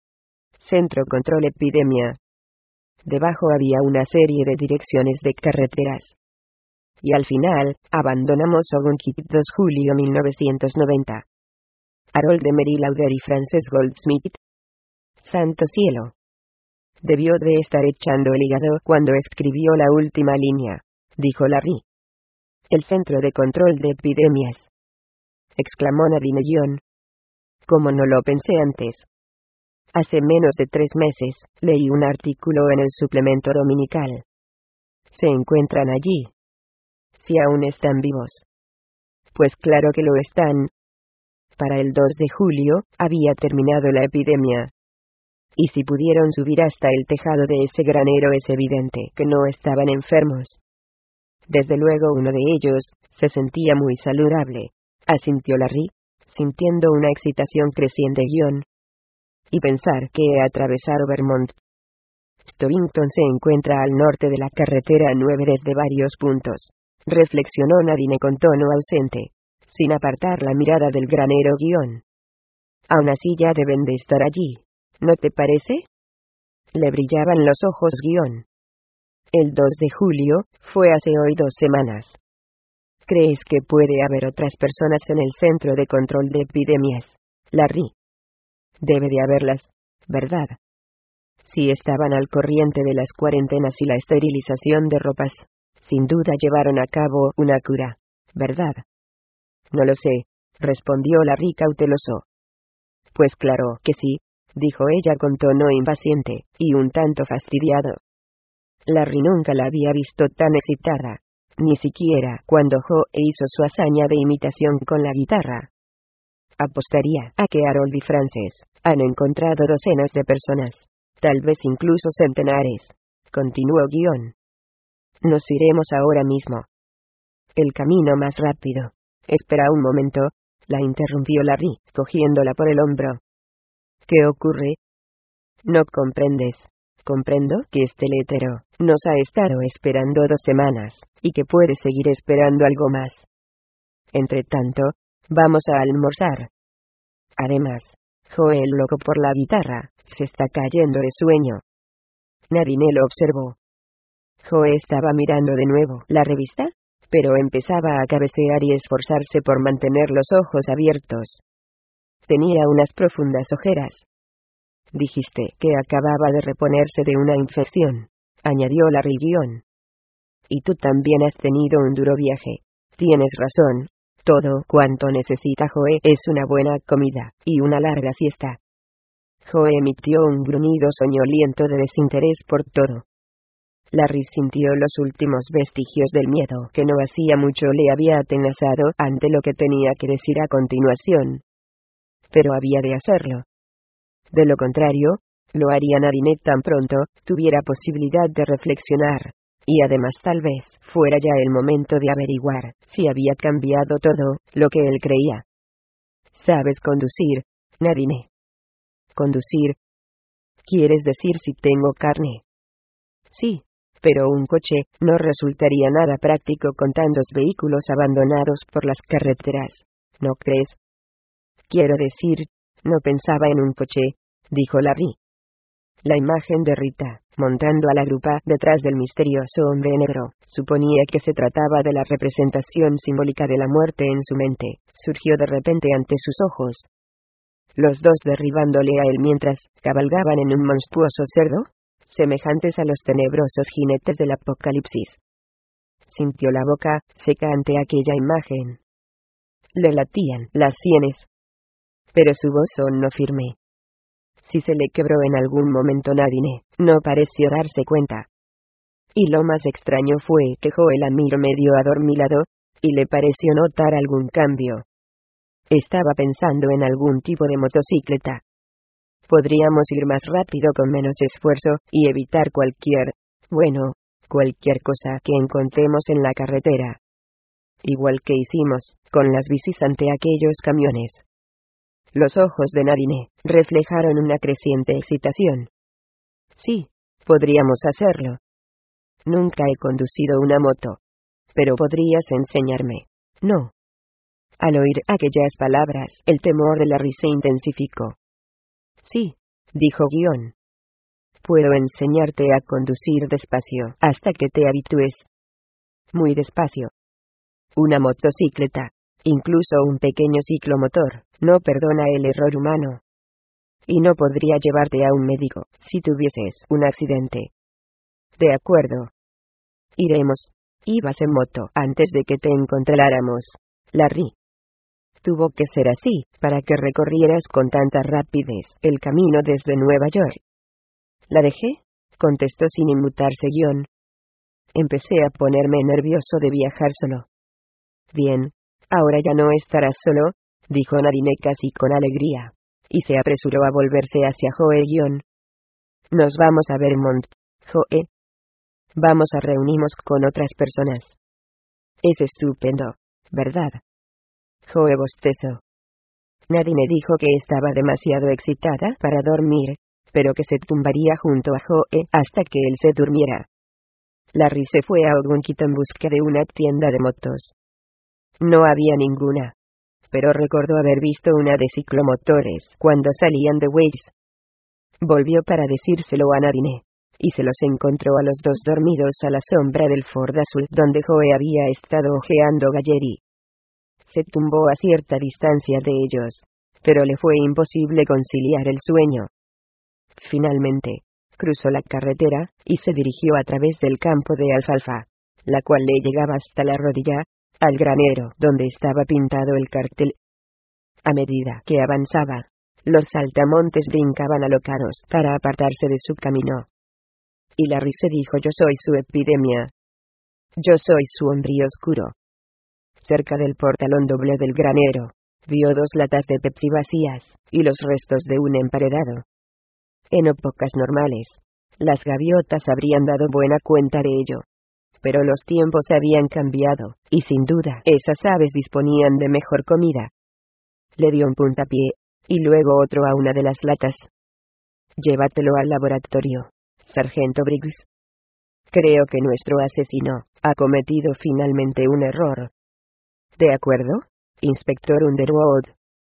Centro Control Epidemia. Debajo había una serie de direcciones de carreteras. Y al final, abandonamos Ogunquit dos de julio mil novecientos noventa. Harold de Mary Lauder y Frances Goldsmith. Santo cielo. Debió de estar echando el hígado cuando escribió la última línea, dijo Larry. El Centro de Control de Epidemias. Exclamó Nadine. Guión. ¿Cómo no lo pensé antes? Hace menos de tres meses, leí un artículo en el suplemento dominical. ¿Se encuentran allí? Si aún están vivos. Pues claro que lo están. Para el dos de julio, había terminado la epidemia. Y si pudieron subir hasta el tejado de ese granero es evidente que no estaban enfermos. Desde luego uno de ellos se sentía muy saludable, asintió Larry, sintiendo una excitación creciente. Guión. Y pensar que he atravesado Vermont. Stovington se encuentra al norte de la carretera nueve desde varios puntos, reflexionó Nadine con tono ausente, sin apartar la mirada del granero. Guión. Aún así ya deben de estar allí, ¿no te parece? Le brillaban los ojos. Guión. El dos de julio, fue hace hoy dos semanas. ¿Crees que puede haber otras personas en el Centro de Control de Epidemias, Larry? Debe de haberlas, ¿verdad? Si estaban al corriente de las cuarentenas y la esterilización de ropas, sin duda llevaron a cabo una cura, ¿verdad? No lo sé, respondió Larry cauteloso. Pues claro que sí, dijo ella con tono impaciente, y un tanto fastidiado. Larry nunca la había visto tan excitada, ni siquiera cuando Joe hizo su hazaña de imitación con la guitarra. Apostaría a que Harold y Frances han encontrado docenas de personas, tal vez incluso centenares, continuó. Guión. Nos iremos ahora mismo. El camino más rápido. Espera un momento, la interrumpió Larry, cogiéndola por el hombro. ¿Qué ocurre? No comprendes. Comprendo que este letero nos ha estado esperando dos semanas, y que puede seguir esperando algo más. Entre tanto, vamos a almorzar. Además, Joel, loco por la guitarra, se está cayendo de sueño. Nadine lo observó. Joe estaba mirando de nuevo la revista, pero empezaba a cabecear y esforzarse por mantener los ojos abiertos. Tenía unas profundas ojeras. Dijiste que acababa de reponerse de una infección, añadió Larry. Guión. Y tú también has tenido un duro viaje. Tienes razón. Todo cuanto necesita Joe es una buena comida y una larga siesta. Joe emitió un gruñido soñoliento de desinterés por todo. Larry sintió los últimos vestigios del miedo que no hacía mucho le había atenazado ante lo que tenía que decir a continuación. Pero había de hacerlo. De lo contrario, lo haría Nadine tan pronto tuviera posibilidad de reflexionar. Y además tal vez fuera ya el momento de averiguar si había cambiado todo lo que él creía. ¿Sabes conducir, Nadine? ¿Conducir? ¿Quieres decir si tengo carne? Sí, pero un coche no resultaría nada práctico con tantos vehículos abandonados por las carreteras, ¿no crees? Quiero decir, no pensaba en un coche, dijo Larry. La imagen de Rita montando a la grupa detrás del misterioso hombre negro. Suponía que se trataba de la representación simbólica de la muerte en su mente. Surgió de repente ante sus ojos. Los dos derribándole a él mientras cabalgaban en un monstruoso cerdo, semejantes a los tenebrosos jinetes del Apocalipsis. Sintió la boca seca ante aquella imagen. Le latían las sienes. Pero su voz sonó firme. Si se le quebró en algún momento Nadine, no pareció darse cuenta. Y lo más extraño fue que Joe la miró medio adormilado, y le pareció notar algún cambio. Estaba pensando en algún tipo de motocicleta. Podríamos ir más rápido con menos esfuerzo, y evitar cualquier, bueno, cualquier cosa que encontremos en la carretera. Igual que hicimos con las bicis ante aquellos camiones. Los ojos de Nadine reflejaron una creciente excitación. Sí, podríamos hacerlo. Nunca he conducido una moto. Pero podrías enseñarme. No. Al oír aquellas palabras, el temor de Larry se intensificó. Sí, dijo Guion. Puedo enseñarte a conducir despacio hasta que te habitúes. Muy despacio. Una motocicleta, incluso un pequeño ciclomotor, no perdona el error humano. Y no podría llevarte a un médico si tuvieses un accidente. De acuerdo. Iremos. Ibas en moto antes de que te encontráramos, Larry. Tuvo que ser así, para que recorrieras con tanta rapidez el camino desde Nueva York. ¿La dejé?, contestó sin inmutarse Guion. Empecé a ponerme nervioso de viajar solo. Bien, ahora ya no estarás solo, dijo Nadine casi con alegría, y se apresuró a volverse hacia Joe Guion. Nos vamos a Vermont, Joe. Vamos a reunirnos con otras personas. Es estupendo, ¿verdad? Joe bostezó. Nadine dijo que estaba demasiado excitada para dormir, pero que se tumbaría junto a Joe hasta que él se durmiera. Larry se fue a Ogunquito en busca de una tienda de motos. No había ninguna, pero recordó haber visto una de ciclomotores cuando salían de Weiss. Volvió para decírselo a Nadine, y se los encontró a los dos dormidos a la sombra del Ford azul donde Joe había estado hojeando Gallery. Se tumbó a cierta distancia de ellos, pero le fue imposible conciliar el sueño. Finalmente, cruzó la carretera, y se dirigió a través del campo de alfalfa, la cual le llegaba hasta la rodilla, al granero donde estaba pintado el cartel. A medida que avanzaba, los saltamontes brincaban alocados para apartarse de su camino. Y Larry se dijo: yo soy su epidemia. Yo soy su hombrío oscuro. Cerca del portalón doble del granero, vio dos latas de Pepsi vacías, y los restos de un emparedado. En épocas normales, las gaviotas habrían dado buena cuenta de ello. Pero los tiempos habían cambiado, y sin duda, esas aves disponían de mejor comida. Le dio un puntapié, y luego otro a una de las latas. Llévatelo al laboratorio, sargento Briggs. Creo que nuestro asesino ha cometido finalmente un error. ¿De acuerdo, inspector Underwood?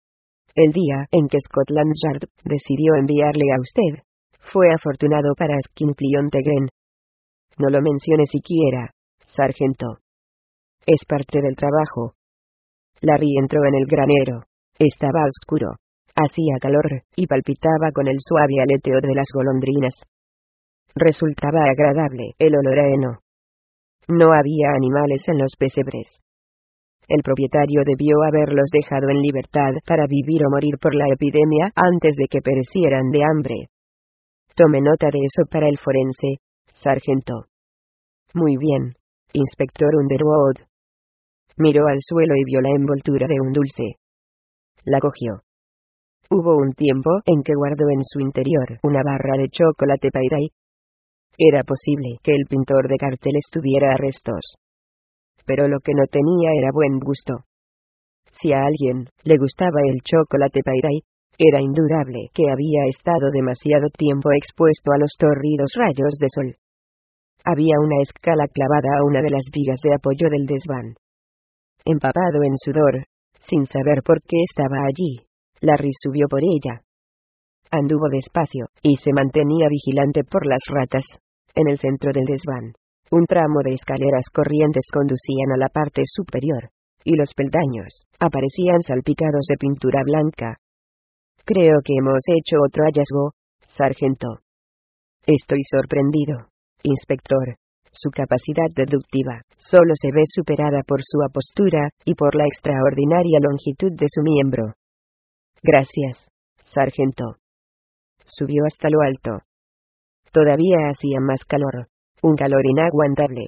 El día en que Scotland Yard decidió enviarle a usted, fue afortunado para Skinpleon Tegren. No lo mencione siquiera, sargento. Es parte del trabajo. Larry entró en el granero. Estaba oscuro. Hacía calor, y palpitaba con el suave aleteo de las golondrinas. Resultaba agradable el olor a heno. No había animales en los pesebres. El propietario debió haberlos dejado en libertad para vivir o morir por la epidemia antes de que perecieran de hambre. Tome nota de eso para el forense, sargento. Muy bien, inspector Underwood. Miró al suelo y vio la envoltura de un dulce. La cogió. Hubo un tiempo en que guardó en su interior una barra de chocolate Pairay. Era posible que el pintor de carteles tuviera arrestos. Pero lo que no tenía era buen gusto. Si a alguien le gustaba el chocolate Pairay, era indudable que había estado demasiado tiempo expuesto a los torridos rayos de sol. Había una escala clavada a una de las vigas de apoyo del desván. Empapado en sudor, sin saber por qué estaba allí, Larry subió por ella. Anduvo despacio, y se mantenía vigilante por las ratas. En el centro del desván, un tramo de escaleras corrientes conducían a la parte superior, y los peldaños aparecían salpicados de pintura blanca. Creo que hemos hecho otro hallazgo, sargento. Estoy sorprendido, inspector. Su capacidad deductiva solo se ve superada por su apostura, y por la extraordinaria longitud de su miembro. Gracias, sargento. Subió hasta lo alto. Todavía hacía más calor, un calor inaguantable.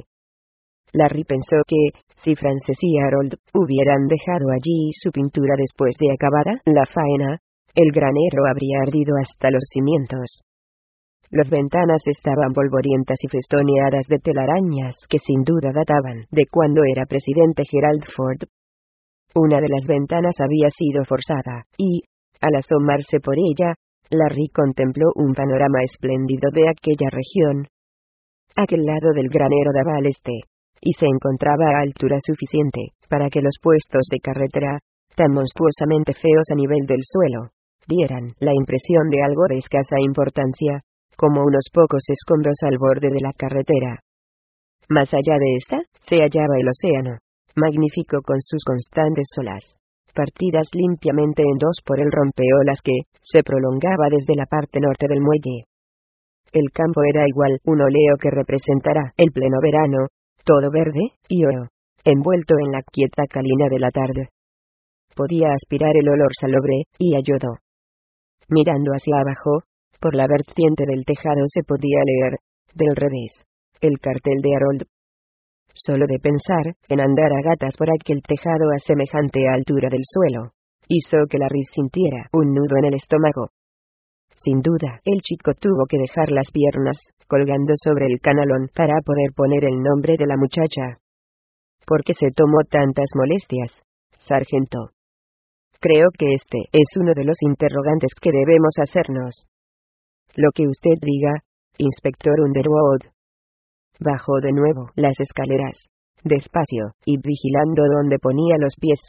Larry pensó que, si Frances y Harold hubieran dejado allí su pintura después de acabada la faena, el granero habría ardido hasta los cimientos. Las ventanas estaban polvorientas y festoneadas de telarañas que sin duda databan de cuando era presidente Gerald Ford. Una de las ventanas había sido forzada, y, al asomarse por ella, Larry contempló un panorama espléndido de aquella región. Aquel lado del granero daba al este, y se encontraba a altura suficiente para que los puestos de carretera, tan monstruosamente feos a nivel del suelo, dieran la impresión de algo de escasa importancia, como unos pocos escombros al borde de la carretera. Más allá de esta, se hallaba el océano, magnífico con sus constantes olas, partidas limpiamente en dos por el rompeolas que se prolongaba desde la parte norte del muelle. El campo era igual un óleo que representará el pleno verano, todo verde y oro, envuelto en la quieta calina de la tarde. Podía aspirar el olor salobre y a yodo. Mirando hacia abajo, por la vertiente del tejado se podía leer, del revés, el cartel de Harold. Solo de pensar en andar a gatas por aquel tejado a semejante altura del suelo, hizo que Larry sintiera un nudo en el estómago. Sin duda, el chico tuvo que dejar las piernas colgando sobre el canalón para poder poner el nombre de la muchacha. ¿Por qué se tomó tantas molestias, sargento? Creo que este es uno de los interrogantes que debemos hacernos. Lo que usted diga, inspector Underwood. Bajó de nuevo las escaleras, despacio, y vigilando dónde ponía los pies.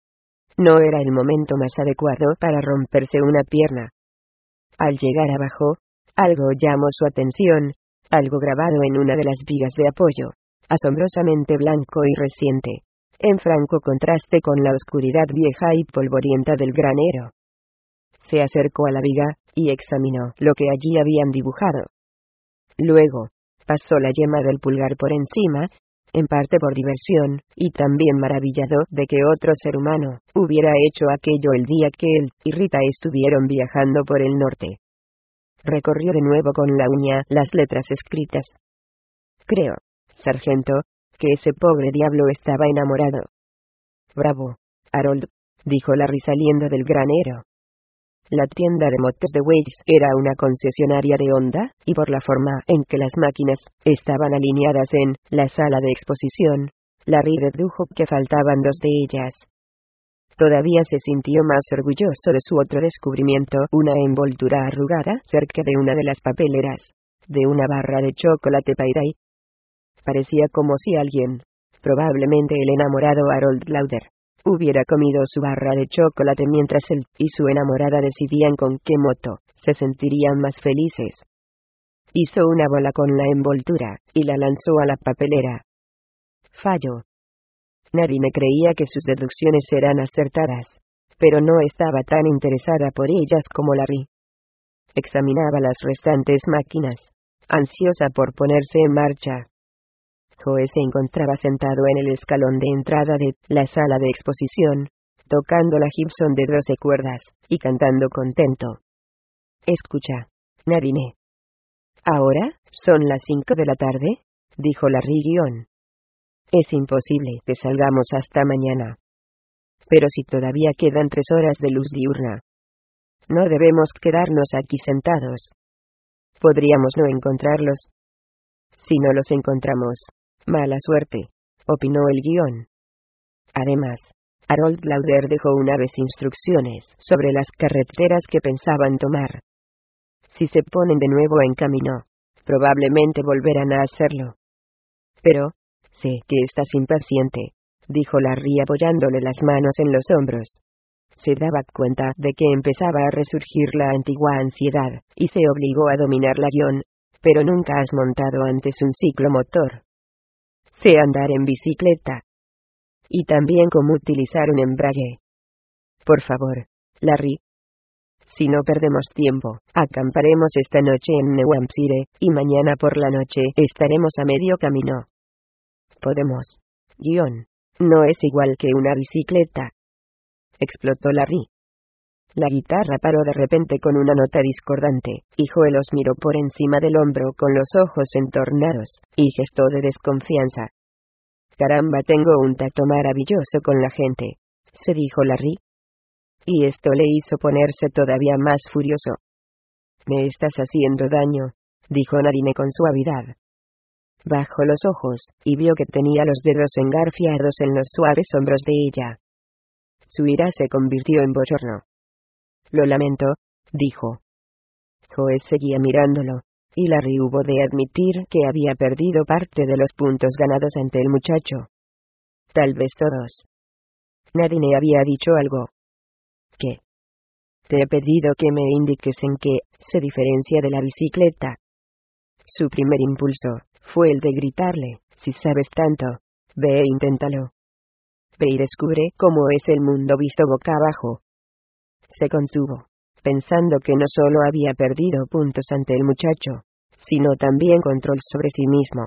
No era el momento más adecuado para romperse una pierna. Al llegar abajo, algo llamó su atención, algo grabado en una de las vigas de apoyo, asombrosamente blanco y reciente, en franco contraste con la oscuridad vieja y polvorienta del granero. Se acercó a la viga, y examinó lo que allí habían dibujado. Luego, pasó la yema del pulgar por encima, en parte por diversión, y también maravillado de que otro ser humano hubiera hecho aquello el día que él y Rita estuvieron viajando por el norte. Recorrió de nuevo con la uña las letras escritas. Creo, sargento, que ese pobre diablo estaba enamorado. Bravo, Harold, dijo Larry saliendo del granero. La tienda de motos de Weiss era una concesionaria de Honda, y por la forma en que las máquinas estaban alineadas en la sala de exposición, Larry dedujo que faltaban dos de ellas. Todavía se sintió más orgulloso de su otro descubrimiento, una envoltura arrugada cerca de una de las papeleras, de una barra de chocolate Payday. Parecía como si alguien, probablemente el enamorado Harold Lauder, hubiera comido su barra de chocolate mientras él y su enamorada decidían con qué moto se sentirían más felices. Hizo una bola con la envoltura, y la lanzó a la papelera. Falló. Narine creía que sus deducciones eran acertadas, pero no estaba tan interesada por ellas como Larry. Examinaba las restantes máquinas, ansiosa por ponerse en marcha. Joe se encontraba sentado en el escalón de entrada de la sala de exposición, tocando la Gibson de doce cuerdas, y cantando contento. Escucha, Narine. ¿Ahora son las cinco de la tarde?, dijo Larry guión. Es imposible que salgamos hasta mañana. Pero si todavía quedan tres horas de luz diurna, no debemos quedarnos aquí sentados. Podríamos no encontrarlos. Si no los encontramos, mala suerte, opinó el guión. Además, Harold Lauder dejó una vez instrucciones sobre las carreteras que pensaban tomar. Si se ponen de nuevo en camino, probablemente volverán a hacerlo. Pero, sé que estás impaciente, dijo Larry apoyándole las manos en los hombros. Se daba cuenta de que empezaba a resurgir la antigua ansiedad, y se obligó a dominar la guión. Pero nunca has montado antes un ciclomotor. Sé andar en bicicleta. Y también cómo utilizar un embrague. Por favor, Larry. Si no perdemos tiempo, acamparemos esta noche en New Hampshire, y mañana por la noche estaremos a medio camino. Podemos. Guión. No es igual que una bicicleta. Explotó Larry. La guitarra paró de repente con una nota discordante, y Joe los miró por encima del hombro con los ojos entornados, y gestó de desconfianza. Caramba, tengo un tacto maravilloso con la gente, se dijo Larry. Y esto le hizo ponerse todavía más furioso. Me estás haciendo daño, dijo Nadine con suavidad. Bajó los ojos, y vio que tenía los dedos engarfiados en los suaves hombros de ella. Su ira se convirtió en bochorno. Lo lamento, dijo. Joe seguía mirándolo, y Larry hubo de admitir que había perdido parte de los puntos ganados ante el muchacho. Tal vez todos. Nadine había dicho algo. ¿Qué? Te he pedido que me indiques en qué se diferencia de la bicicleta. Su primer impulso fue el de gritarle, si sabes tanto, ve e inténtalo. Ve y descubre cómo es el mundo visto boca abajo. Se contuvo, pensando que no solo había perdido puntos ante el muchacho, sino también control sobre sí mismo.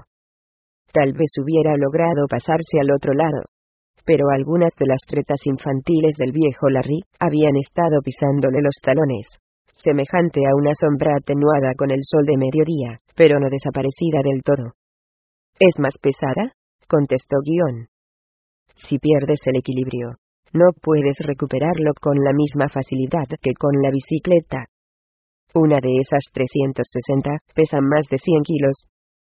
Tal vez hubiera logrado pasarse al otro lado. Pero algunas de las tretas infantiles del viejo Larry habían estado pisándole los talones, semejante a una sombra atenuada con el sol de mediodía, pero no desaparecida del todo. ¿Es más pesada?, contestó Guión. Si pierdes el equilibrio, no puedes recuperarlo con la misma facilidad que con la bicicleta. Una de esas trescientos sesenta pesan más de cien kilos.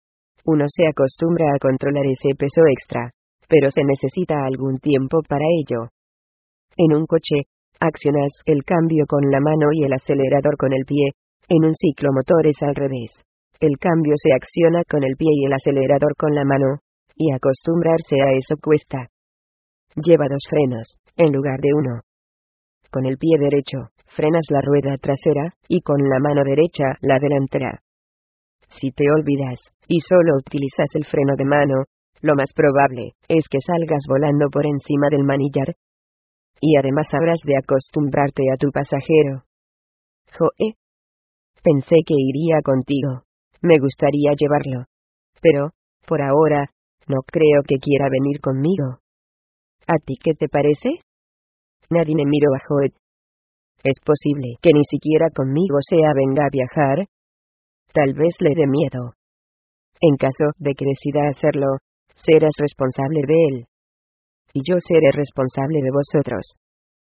Uno se acostumbra a controlar ese peso extra, pero se necesita algún tiempo para ello. En un coche, accionas el cambio con la mano y el acelerador con el pie. En un ciclomotor es al revés. El cambio se acciona con el pie y el acelerador con la mano, y acostumbrarse a eso cuesta. Lleva dos frenos, en lugar de uno. Con el pie derecho, frenas la rueda trasera, y con la mano derecha, la delantera. Si te olvidas, y solo utilizas el freno de mano, lo más probable es que salgas volando por encima del manillar. Y además habrás de acostumbrarte a tu pasajero. Joe. Pensé que iría contigo. Me gustaría llevarlo. Pero, por ahora, no creo que quiera venir conmigo. ¿A ti qué te parece? Nadine miró a Joe. ¿Es posible que ni siquiera conmigo sea venga a viajar? Tal vez le dé miedo. En caso de que decida hacerlo, serás responsable de él. Y yo seré responsable de vosotros.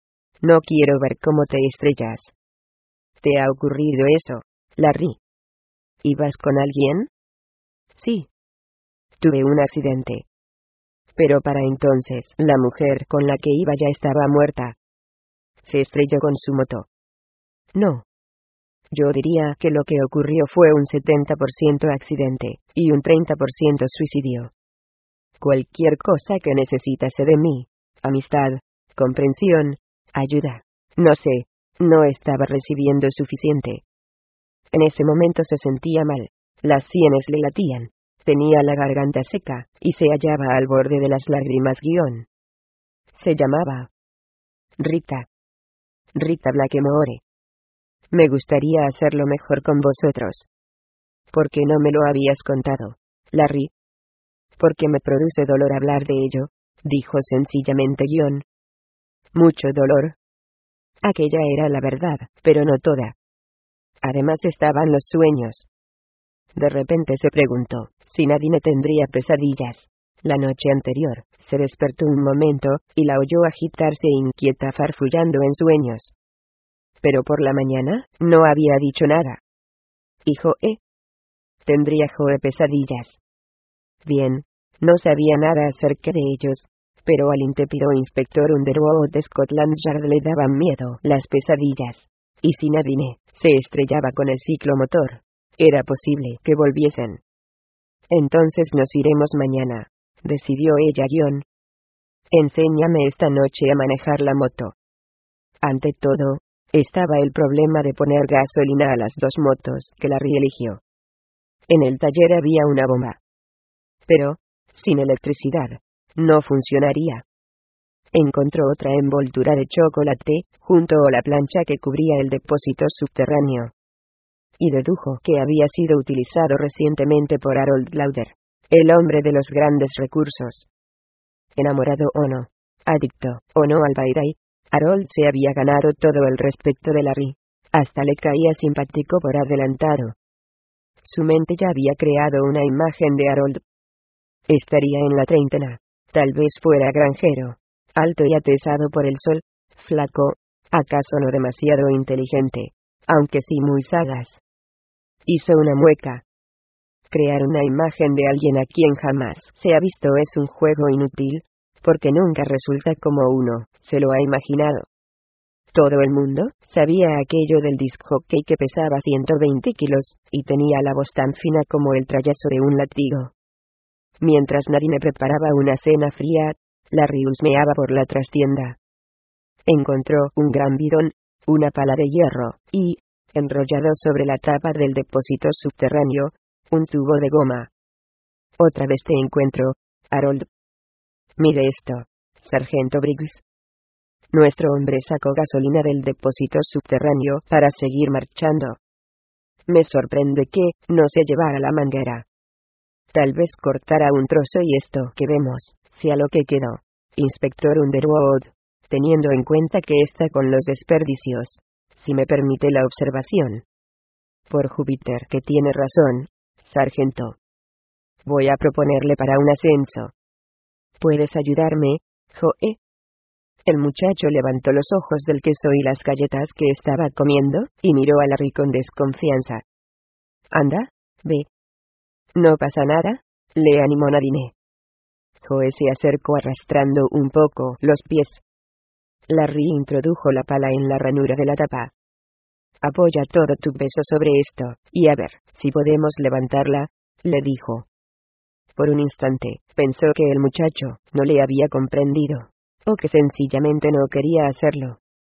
No quiero ver cómo te estrellas. ¿Te ha ocurrido eso, Larry? ¿Ibas con alguien? Sí. Tuve un accidente. Pero para entonces, la mujer con la que iba ya estaba muerta. ¿Se estrelló con su moto? No. Yo diría que lo que ocurrió fue un setenta por ciento accidente, y un treinta por ciento suicidio. Cualquier cosa que necesitase de mí, amistad, comprensión, ayuda, no sé, no estaba recibiendo suficiente. En ese momento se sentía mal, las sienes le latían, tenía la garganta seca, y se hallaba al borde de las lágrimas guión. Se llamaba Rita. Rita Blackmore. Me gustaría hacerlo mejor con vosotros. ¿Por qué no me lo habías contado, Larry? Porque me produce dolor hablar de ello, dijo sencillamente guión. Mucho dolor. Aquella era la verdad, pero no toda. Además estaban los sueños. De repente se preguntó si Nadine tendría pesadillas. La noche anterior, se despertó un momento, y la oyó agitarse inquieta farfullando en sueños. Pero por la mañana, no había dicho nada. ¿Y Joe? ¿Tendría Joe pesadillas? Bien, no sabía nada acerca de ellos, pero al intrépido inspector Underwood de Scotland Yard le daban miedo las pesadillas. Y si Nadine se estrellaba con el ciclomotor, era posible que volviesen. Entonces nos iremos mañana, decidió ella guión. Enséñame esta noche a manejar la moto. Ante todo, estaba el problema de poner gasolina a las dos motos que Larry eligió. En el taller había una bomba. Pero, sin electricidad, no funcionaría. Encontró otra envoltura de chocolate, junto a la plancha que cubría el depósito subterráneo. Y dedujo que había sido utilizado recientemente por Harold Lauder, el hombre de los grandes recursos. Enamorado o no, adicto o no al baile, Harold se había ganado todo el respeto de Larry. Hasta le caía simpático por adelantado. Su mente ya había creado una imagen de Harold. Estaría en la treintena, tal vez fuera granjero, alto y atezado por el sol, flaco, acaso no demasiado inteligente, aunque sí muy sagaz. Hizo una mueca. Crear una imagen de alguien a quien jamás se ha visto es un juego inútil, porque nunca resulta como uno se lo ha imaginado. Todo el mundo sabía aquello del disc jockey que pesaba ciento veinte kilos, y tenía la voz tan fina como el trayazo de un látigo. Mientras Nadine preparaba una cena fría, Larry husmeaba por la trastienda. Encontró un gran bidón, una pala de hierro, y, enrollado sobre la tapa del depósito subterráneo, un tubo de goma. Otra vez te encuentro, Harold. Mire esto, sargento Briggs. Nuestro hombre sacó gasolina del depósito subterráneo para seguir marchando. Me sorprende que no se llevara la manguera. Tal vez cortara un trozo y esto que vemos sea lo que quedó, inspector Underwood, teniendo en cuenta que está con los desperdicios, si me permite la observación. Por Júpiter que tiene razón, sargento. Voy a proponerle para un ascenso. ¿Puedes ayudarme, Joe? El muchacho levantó los ojos del queso y las galletas que estaba comiendo, y miró a Larry con desconfianza. Anda, ve. No pasa nada, le animó Nadine. Joe se acercó arrastrando un poco los pies. Larry introdujo la pala en la ranura de la tapa. Apoya todo tu peso sobre esto, y a ver si podemos levantarla, le dijo. Por un instante, pensó que el muchacho no le había comprendido, o que sencillamente no quería hacerlo.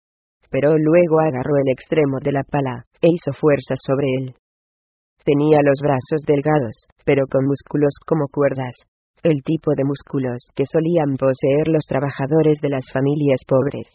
Pero luego agarró el extremo de la pala, e hizo fuerza sobre él. Tenía los brazos delgados, pero con músculos como cuerdas, el tipo de músculos que solían poseer los trabajadores de las familias pobres.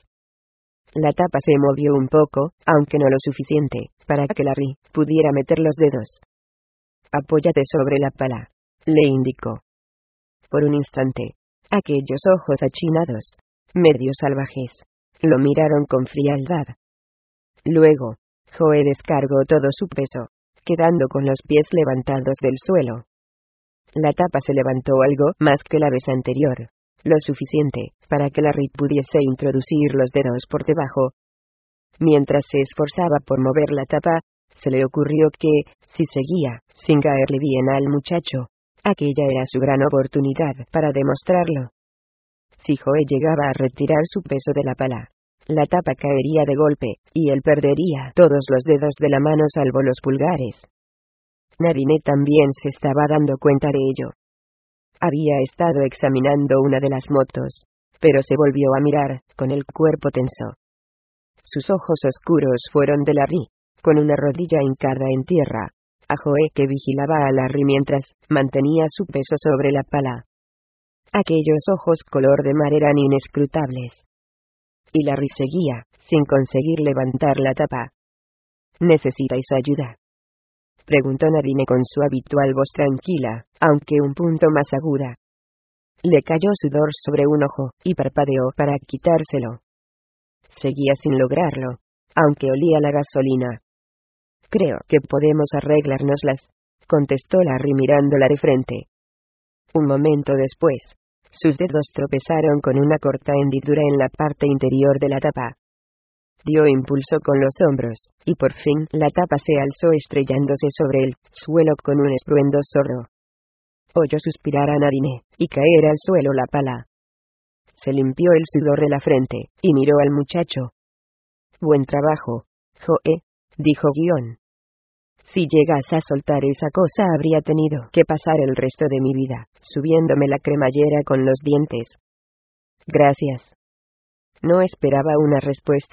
La tapa se movió un poco, aunque no lo suficiente, para que Larry pudiera meter los dedos. Apóyate sobre la pala, le indicó. Por un instante, aquellos ojos achinados, medio salvajes, lo miraron con frialdad. Luego, Joe descargó todo su peso, quedando con los pies levantados del suelo. La tapa se levantó algo más que la vez anterior, lo suficiente para que Larry pudiese introducir los dedos por debajo. Mientras se esforzaba por mover la tapa, se le ocurrió que, si seguía sin caerle bien al muchacho, aquella era su gran oportunidad para demostrarlo. Si Joe llegaba a retirar su peso de la pala, la tapa caería de golpe, y él perdería todos los dedos de la mano salvo los pulgares. Nadine también se estaba dando cuenta de ello. Había estado examinando una de las motos, pero se volvió a mirar, con el cuerpo tenso. Sus ojos oscuros fueron de Larry, con una rodilla hincada en tierra, a Joe que vigilaba a Larry mientras mantenía su peso sobre la pala. Aquellos ojos color de mar eran inescrutables. Y Larry seguía, sin conseguir levantar la tapa. ¿Necesitáis ayuda?, preguntó Nadine con su habitual voz tranquila, aunque un punto más aguda. Le cayó sudor sobre un ojo, y parpadeó para quitárselo. Seguía sin lograrlo, aunque olía la gasolina. Creo que podemos arreglárnoslas, contestó Larry mirándola de frente. Un momento después, sus dedos tropezaron con una corta hendidura en la parte interior de la tapa. Dio impulso con los hombros, y por fin la tapa se alzó estrellándose sobre el suelo con un estruendo sordo. Oyó suspirar a Nadine, y caer al suelo la pala. Se limpió el sudor de la frente, y miró al muchacho. Buen trabajo, Joe, dijo Guión. Si llegas a soltar esa cosa habría tenido que pasar el resto de mi vida, subiéndome la cremallera con los dientes. Gracias. ¿No esperaba una respuesta?,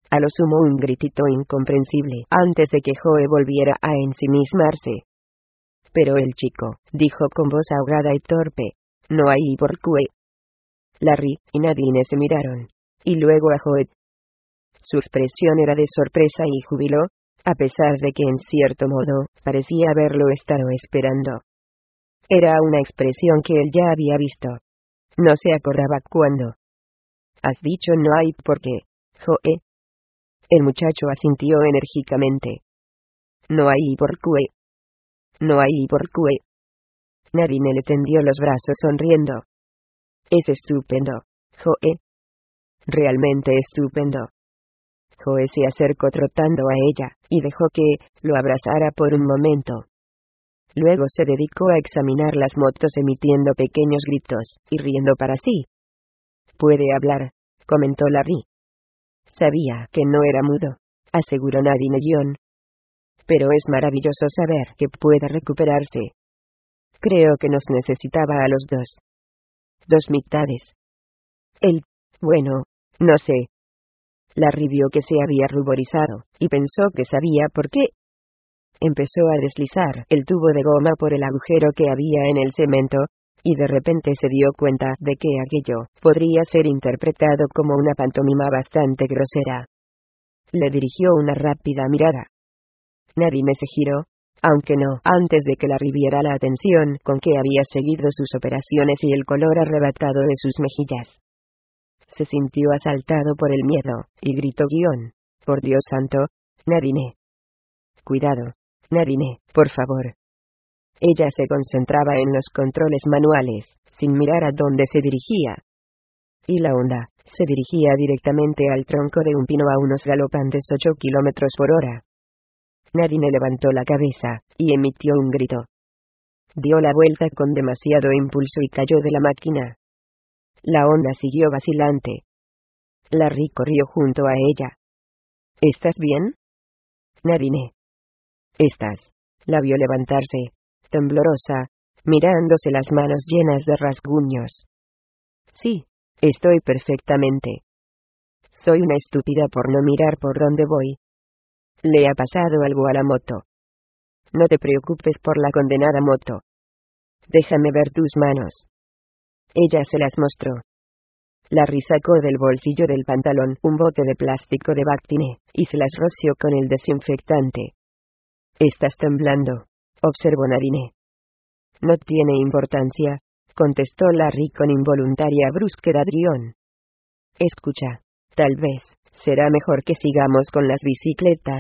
A lo sumo un gritito incomprensible antes de que Joe volviera a ensimismarse. Pero el chico, dijo con voz ahogada y torpe, no hay por qué. Larry y Nadine se miraron, y luego a Joe. Su expresión era de sorpresa y júbilo, a pesar de que en cierto modo, parecía haberlo estado esperando. Era una expresión que él ya había visto. No se acordaba cuándo. Has dicho no hay por qué, Joe. El muchacho asintió enérgicamente. No hay por qué. No hay por qué. Nadine le tendió los brazos sonriendo. Es estupendo, Joe. Realmente estupendo. Joe se acercó trotando a ella, y dejó que lo abrazara por un momento. Luego se dedicó a examinar las motos emitiendo pequeños gritos, y riendo para sí. Puede hablar, comentó Larry. Sabía que no era mudo, aseguró Nadine John. Pero es maravilloso saber que pueda recuperarse. Creo que nos necesitaba a los dos. Dos mitades. Él, bueno, no sé. Larry vio que se había ruborizado, y pensó que sabía por qué. Empezó a deslizar el tubo de goma por el agujero que había en el cemento, y de repente se dio cuenta de que aquello podría ser interpretado como una pantomima bastante grosera. Le dirigió una rápida mirada. Nadine se giró, aunque no antes de que Larry viera la atención con que había seguido sus operaciones y el color arrebatado de sus mejillas. Se sintió asaltado por el miedo, y gritó guión, por Dios santo, Nadine. Cuidado, Nadine, por favor. Ella se concentraba en los controles manuales, sin mirar a dónde se dirigía. Y la onda se dirigía directamente al tronco de un pino a unos galopantes ocho kilómetros por hora. Nadine levantó la cabeza, y emitió un grito. Dio la vuelta con demasiado impulso y cayó de la máquina. La onda siguió vacilante. Larry corrió junto a ella. ¿Estás bien? Nadine. Estás. La vio levantarse, temblorosa, mirándose las manos llenas de rasguños. Sí, estoy perfectamente. Soy una estúpida por no mirar por dónde voy. Le ha pasado algo a la moto. No te preocupes por la condenada moto. Déjame ver tus manos. Ella se las mostró. Larry sacó del bolsillo del pantalón un bote de plástico de Bactine, y se las roció con el desinfectante. Estás temblando, observó Nadine. No tiene importancia, contestó Larry con involuntaria brusquedad Drion. Escucha, tal vez, será mejor que sigamos con las bicicletas.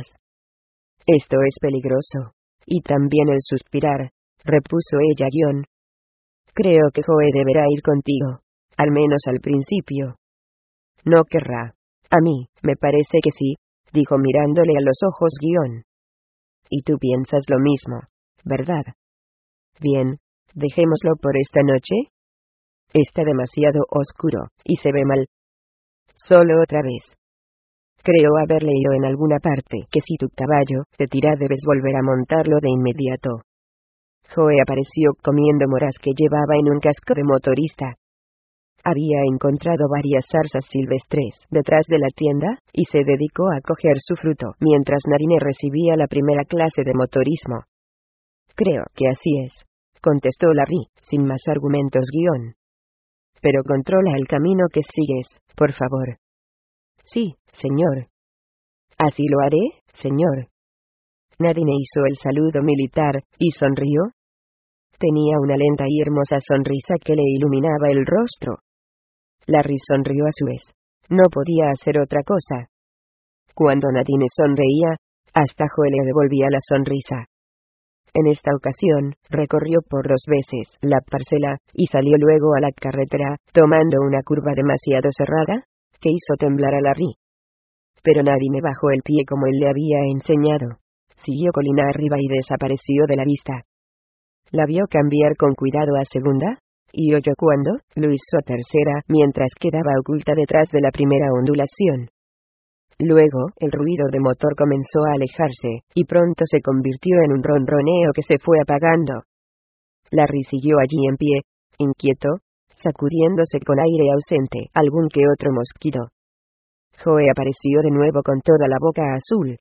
Esto es peligroso. Y también el suspirar, repuso ella John. Creo que Joe deberá ir contigo, al menos al principio. No querrá. A mí, me parece que sí, dijo mirándole a los ojos Guión. Y tú piensas lo mismo, ¿verdad? Bien, dejémoslo por esta noche. Está demasiado oscuro, y se ve mal. Solo otra vez. Creo haber leído en alguna parte que si tu caballo te tira debes volver a montarlo de inmediato. Joe apareció comiendo moras que llevaba en un casco de motorista. Había encontrado varias zarzas silvestres detrás de la tienda, y se dedicó a coger su fruto mientras Nadine recibía la primera clase de motorismo. Creo que así es, contestó Larry, sin más argumentos guión. Pero controla el camino que sigues, por favor. Sí, señor. Así lo haré, señor. Nadine hizo el saludo militar, y sonrió. Tenía una lenta y hermosa sonrisa que le iluminaba el rostro. Larry sonrió a su vez. No podía hacer otra cosa. Cuando Nadine sonreía, hasta Joe le devolvía la sonrisa. En esta ocasión, recorrió por dos veces la parcela, y salió luego a la carretera, tomando una curva demasiado cerrada, que hizo temblar a Larry. Pero Nadine bajó el pie como él le había enseñado. Siguió colina arriba y desapareció de la vista. La vio cambiar con cuidado a segunda, y oyó cuando lo hizo a tercera mientras quedaba oculta detrás de la primera ondulación. Luego, el ruido de motor comenzó a alejarse, y pronto se convirtió en un ronroneo que se fue apagando. Larry siguió allí en pie, inquieto, sacudiéndose con aire ausente algún que otro mosquito. Joe apareció de nuevo con toda la boca azul.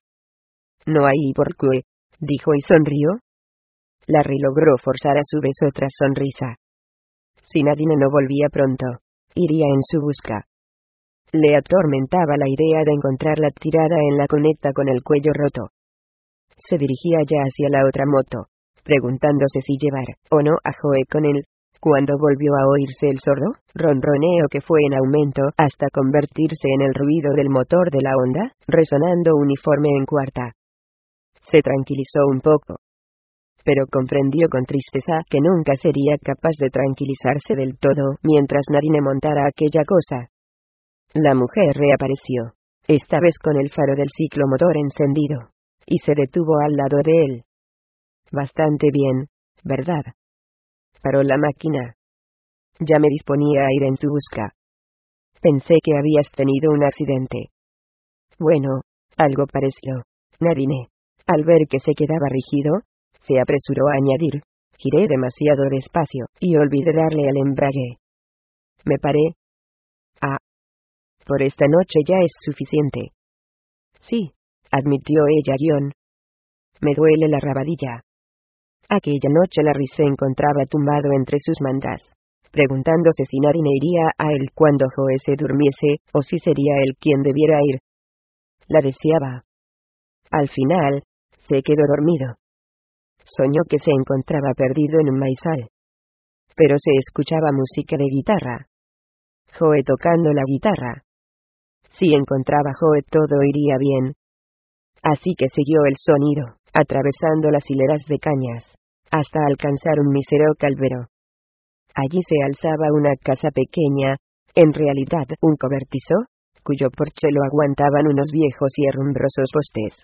No hay por qué, dijo y sonrió. Larry logró forzar a su vez otra sonrisa. Si Nadine no volvía pronto, iría en su busca. Le atormentaba la idea de encontrarla tirada en la cuneta con el cuello roto. Se dirigía ya hacia la otra moto, preguntándose si llevar o no a Joe con él, cuando volvió a oírse el sordo ronroneo que fue en aumento hasta convertirse en el ruido del motor de la Honda, resonando uniforme en cuarta. Se tranquilizó un poco, pero comprendió con tristeza que nunca sería capaz de tranquilizarse del todo mientras Nadine montara aquella cosa. La mujer reapareció, esta vez con el faro del ciclomotor encendido, y se detuvo al lado de él. Bastante bien, ¿verdad? Paró la máquina. Ya me disponía a ir en tu busca. Pensé que habías tenido un accidente. Bueno, algo pareció. Nadine, al ver que se quedaba rígido, se apresuró a añadir, giré demasiado despacio, y olvidé darle al embrague. Me paré. Ah. Por esta noche ya es suficiente. Sí, admitió ella guión. Me duele la rabadilla. Aquella noche Larry se encontraba tumbado entre sus mantas, preguntándose si Nadine iría a él cuando Joe se durmiese, o si sería él quien debiera ir. La deseaba. Al final, se quedó dormido. Soñó que se encontraba perdido en un maizal. Pero se escuchaba música de guitarra. Joe tocando la guitarra. Si encontraba Joe todo iría bien. Así que siguió el sonido, atravesando las hileras de cañas, hasta alcanzar un mísero calvero. Allí se alzaba una casa pequeña, en realidad un cobertizo, cuyo porche lo aguantaban unos viejos y herrumbrosos postes.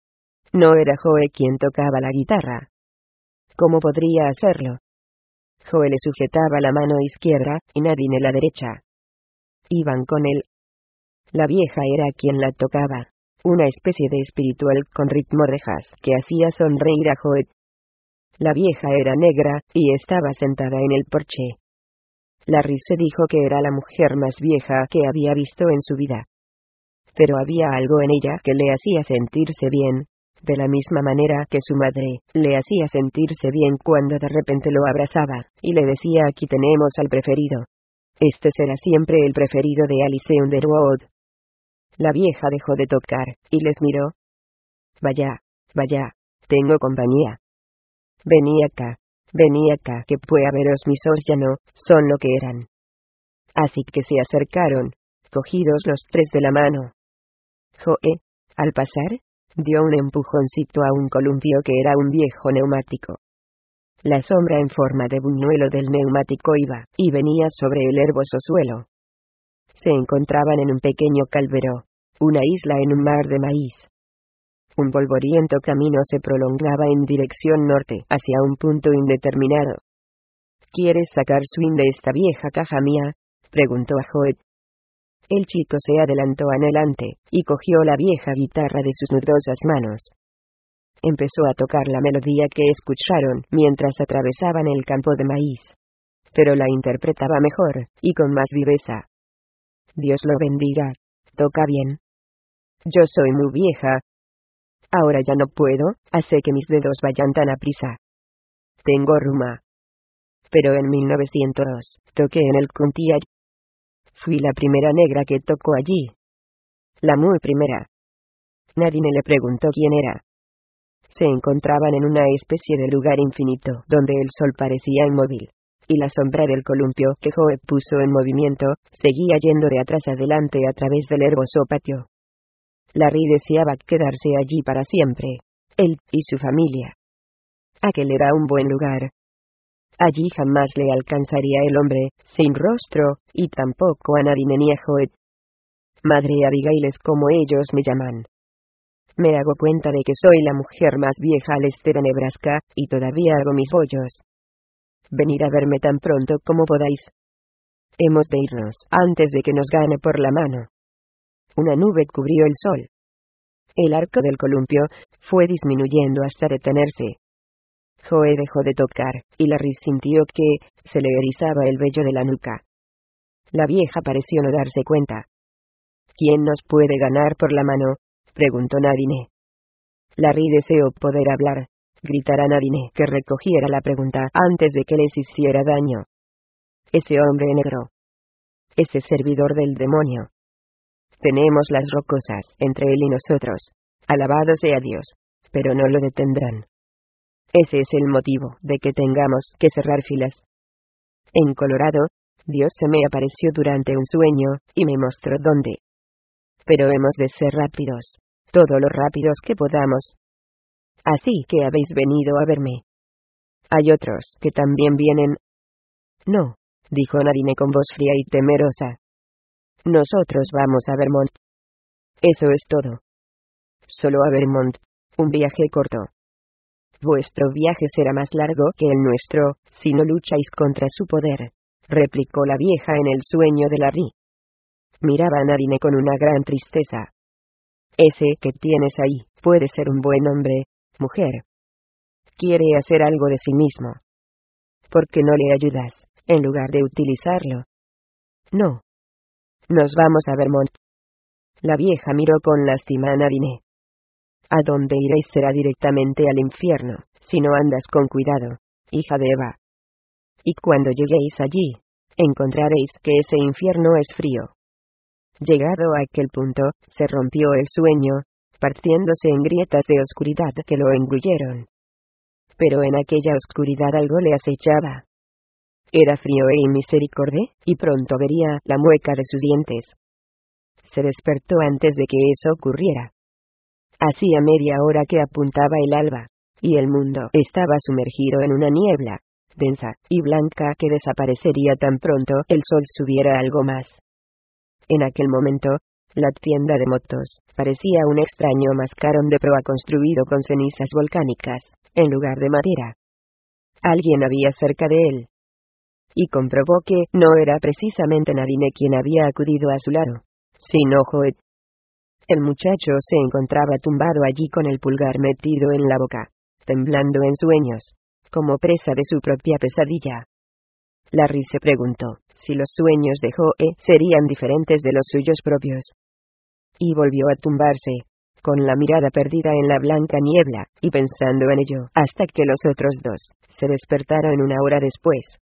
No era Joe quien tocaba la guitarra. ¿Cómo podría hacerlo? Joe le sujetaba la mano izquierda, y Nadine la derecha. Iban con él. La vieja era quien la tocaba, una especie de espiritual con ritmo de jazz que hacía sonreír a Joe. La vieja era negra, y estaba sentada en el porche. Larry se dijo que era la mujer más vieja que había visto en su vida. Pero había algo en ella que le hacía sentirse bien, de la misma manera que su madre le hacía sentirse bien cuando de repente lo abrazaba, y le decía: aquí tenemos al preferido. Este será siempre el preferido de Alice Underwood. La vieja dejó de tocar, y les miró. Vaya, vaya, tengo compañía. Vení acá, vení acá, que pueda veros, mis ojos ya no son lo que eran. Así que se acercaron, cogidos los tres de la mano. Joe, al pasar, dio un empujoncito a un columpio que era un viejo neumático. La sombra en forma de buñuelo del neumático iba y venía sobre el herboso suelo. Se encontraban en un pequeño calvero, una isla en un mar de maíz. Un polvoriento camino se prolongaba en dirección norte, hacia un punto indeterminado. ¿Quieres sacar swing de esta vieja caja mía?, preguntó a Joe. El chico se adelantó anhelante, y cogió la vieja guitarra de sus nudosas manos. Empezó a tocar la melodía que escucharon mientras atravesaban el campo de maíz. Pero la interpretaba mejor, y con más viveza. Dios lo bendiga. Toca bien. Yo soy muy vieja. Ahora ya no puedo, hace que mis dedos vayan tan aprisa. Tengo ruma. Pero en mil novecientos dos, toqué en el County. Fui la primera negra que tocó allí. La muy primera. Nadine le preguntó quién era. Se encontraban en una especie de lugar infinito, donde el sol parecía inmóvil, y la sombra del columpio que Joe puso en movimiento, seguía yendo de atrás adelante a través del herboso patio. Larry deseaba quedarse allí para siempre, él y su familia. Aquel era un buen lugar. Allí jamás le alcanzaría el hombre sin rostro, y tampoco a Nadine ni a Joe. Madre Abigail es como ellos me llaman. Me hago cuenta de que soy la mujer más vieja al este de Nebraska, y todavía hago mis bollos. Venid a verme tan pronto como podáis. Hemos de irnos antes de que nos gane por la mano. Una nube cubrió el sol. El arco del columpio fue disminuyendo hasta detenerse. Joe dejó de tocar, y Larry sintió que se le erizaba el vello de la nuca. La vieja pareció no darse cuenta. ¿Quién nos puede ganar por la mano?, preguntó Nadine. Larry deseó poder hablar, gritar a Nadine que recogiera la pregunta antes de que les hiciera daño. Ese hombre negro. Ese servidor del demonio. Tenemos las rocosas entre él y nosotros. Alabado sea Dios. Pero no lo detendrán. Ese es el motivo de que tengamos que cerrar filas. En Colorado, Dios se me apareció durante un sueño, y me mostró dónde. Pero hemos de ser rápidos. Todo lo rápidos que podamos. Así que habéis venido a verme. ¿Hay otros que también vienen? No, dijo Nadine con voz fría y temerosa. Nosotros vamos a Vermont. Eso es todo. Solo a Vermont. Un viaje corto. Vuestro viaje será más largo que el nuestro, si no lucháis contra su poder, replicó la vieja en el sueño de Larry. Miraba a Nadine con una gran tristeza. Ese que tienes ahí, puede ser un buen hombre, mujer. Quiere hacer algo de sí mismo. ¿Por qué no le ayudas, en lugar de utilizarlo? No. Nos vamos a Vermont. La vieja miró con lástima a Nadine. A donde iréis será directamente al infierno, si no andas con cuidado, hija de Eva. Y cuando lleguéis allí, encontraréis que ese infierno es frío. Llegado a aquel punto, se rompió el sueño, partiéndose en grietas de oscuridad que lo engulleron. Pero en aquella oscuridad algo le acechaba. Era frío e inmisericordia, y pronto vería la mueca de sus dientes. Se despertó antes de que eso ocurriera. Hacía media hora que apuntaba el alba, y el mundo estaba sumergido en una niebla, densa y blanca que desaparecería tan pronto el sol subiera algo más. En aquel momento, la tienda de motos parecía un extraño mascarón de proa construido con cenizas volcánicas, en lugar de madera. Alguien había cerca de él. Y comprobó que no era precisamente Nadine quien había acudido a su lado, sino Joet. El muchacho se encontraba tumbado allí con el pulgar metido en la boca, temblando en sueños, como presa de su propia pesadilla. Larry se preguntó si los sueños de Joe serían diferentes de los suyos propios. Y volvió a tumbarse, con la mirada perdida en la blanca niebla, y pensando en ello, hasta que los otros dos se despertaron una hora después.